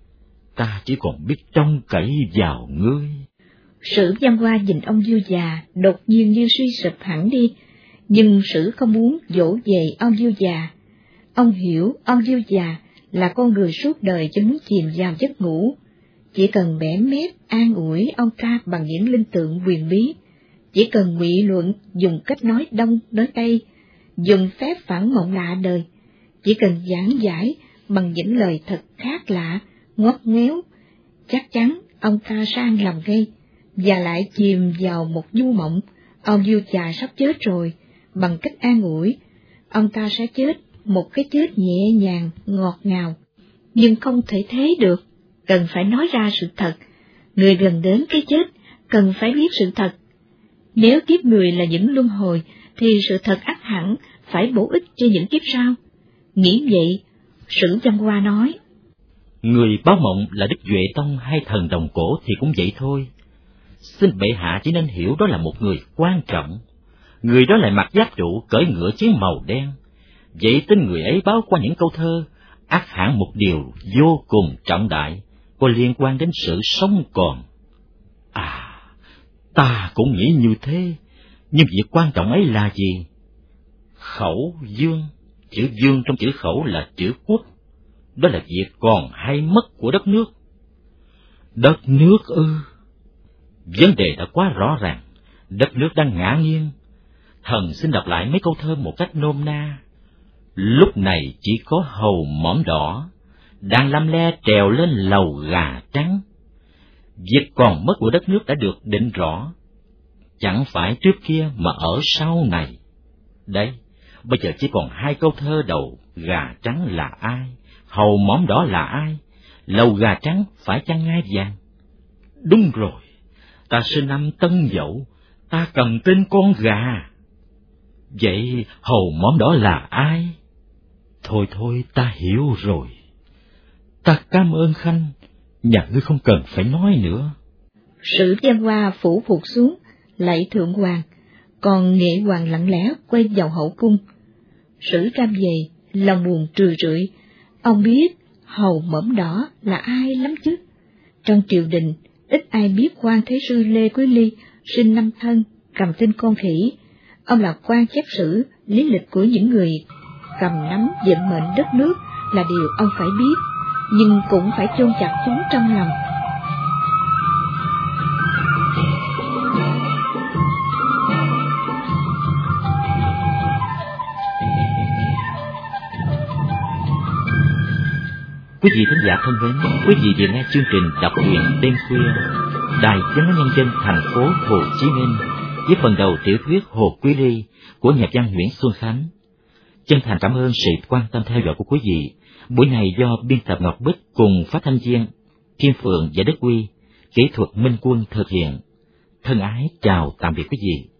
Ta chỉ còn biết trông cậy vào ngươi. Sử Văn Hoa nhìn ông vua già đột nhiên như suy sụp hẳn đi, nhưng Sử không muốn dỗ về ông vua già. Ông hiểu ông vua già là con người suốt đời chỉ muốn chìm vào giấc ngủ, chỉ cần bẻ mép an ủi ông ta bằng những linh tượng huyền bí, chỉ cần ngụy luận dùng cách nói đông nói tây, dùng phép phản mộng lạ đời, chỉ cần giảng giải bằng những lời thật khác lạ, ngót nghéo, chắc chắn ông ta sang làm ngay, và lại chìm vào một du mộng. Ông vua già sắp chết rồi, bằng cách an ủi, ông ta sẽ chết một cái chết nhẹ nhàng, ngọt ngào, nhưng không thể thế được, cần phải nói ra sự thật. Người gần đến cái chết cần phải biết sự thật. Nếu kiếp người là những luân hồi, thì sự thật ắt hẳn phải bổ ích cho những kiếp sau. Nghĩ vậy, Sử Văn Hoa nói: Người báo mộng là Đức Duệ Tông hay thần đồng cổ thì cũng vậy thôi. Xin bệ hạ chỉ nên hiểu đó là một người quan trọng. Người đó lại mặc giáp trụ, cởi ngựa chiến màu đen. Vậy tên người ấy báo qua những câu thơ, ắt hẳn một điều vô cùng trọng đại, có liên quan đến sự sống còn. À, ta cũng nghĩ như thế, nhưng việc quan trọng ấy là gì? Khẩu dương, chữ dương trong chữ khẩu là chữ quốc, đó là việc còn hay mất của đất nước. Đất nước ư? Vấn đề đã quá rõ ràng, đất nước đang ngã nghiêng. Thần xin đọc lại mấy câu thơ một cách nôm na. Lúc này chỉ có hầu mõm đỏ, đang lăm le trèo lên lầu gà trắng. Việc còn mất của đất nước đã được định rõ, chẳng phải trước kia mà ở sau này. Đấy, bây giờ chỉ còn hai câu thơ đầu, gà trắng là ai, hầu mõm đỏ là ai, lầu gà trắng phải chăng ngai vàng? Đúng rồi, ta sinh năm Tân Dậu, ta cầm tên con gà. Vậy hầu mõm đỏ là ai? Thôi thôi, ta hiểu rồi. Ta cảm ơn Khanh, nhà ngươi không cần phải nói nữa. Sử Văn Hoa phủ phục xuống, lạy thượng hoàng, còn Nghệ Hoàng lặng lẽ quay vào hậu cung. Sử Cam về, lòng buồn trừ rượi, ông biết hầu mõm đỏ là ai lắm chứ. Trong triều đình, ít ai biết quan thế sư Lê Quý Ly, sinh năm Thân, cầm tên con khỉ. Ông là quan chép sử, lý lịch của những người cầm nắm vận mệnh đất nước là điều ông phải biết, nhưng cũng phải chôn chặt chúng trong lòng. Quý vị thính giả thân mến, quý vị vừa nghe chương trình đọc truyện đêm khuya Đài Tiếng nói Nhân dân thành phố Hồ Chí Minh với phần đầu tiểu thuyết Hồ Quý Ly của nhà văn Nguyễn Xuân Khánh. Chân thành cảm ơn sự quan tâm theo dõi của quý vị. Buổi này do biên tập Ngọc Bích cùng phát thanh viên Kim Phượng và Đức Quy, kỹ thuật Minh Quân thực hiện. Thân ái chào tạm biệt quý vị.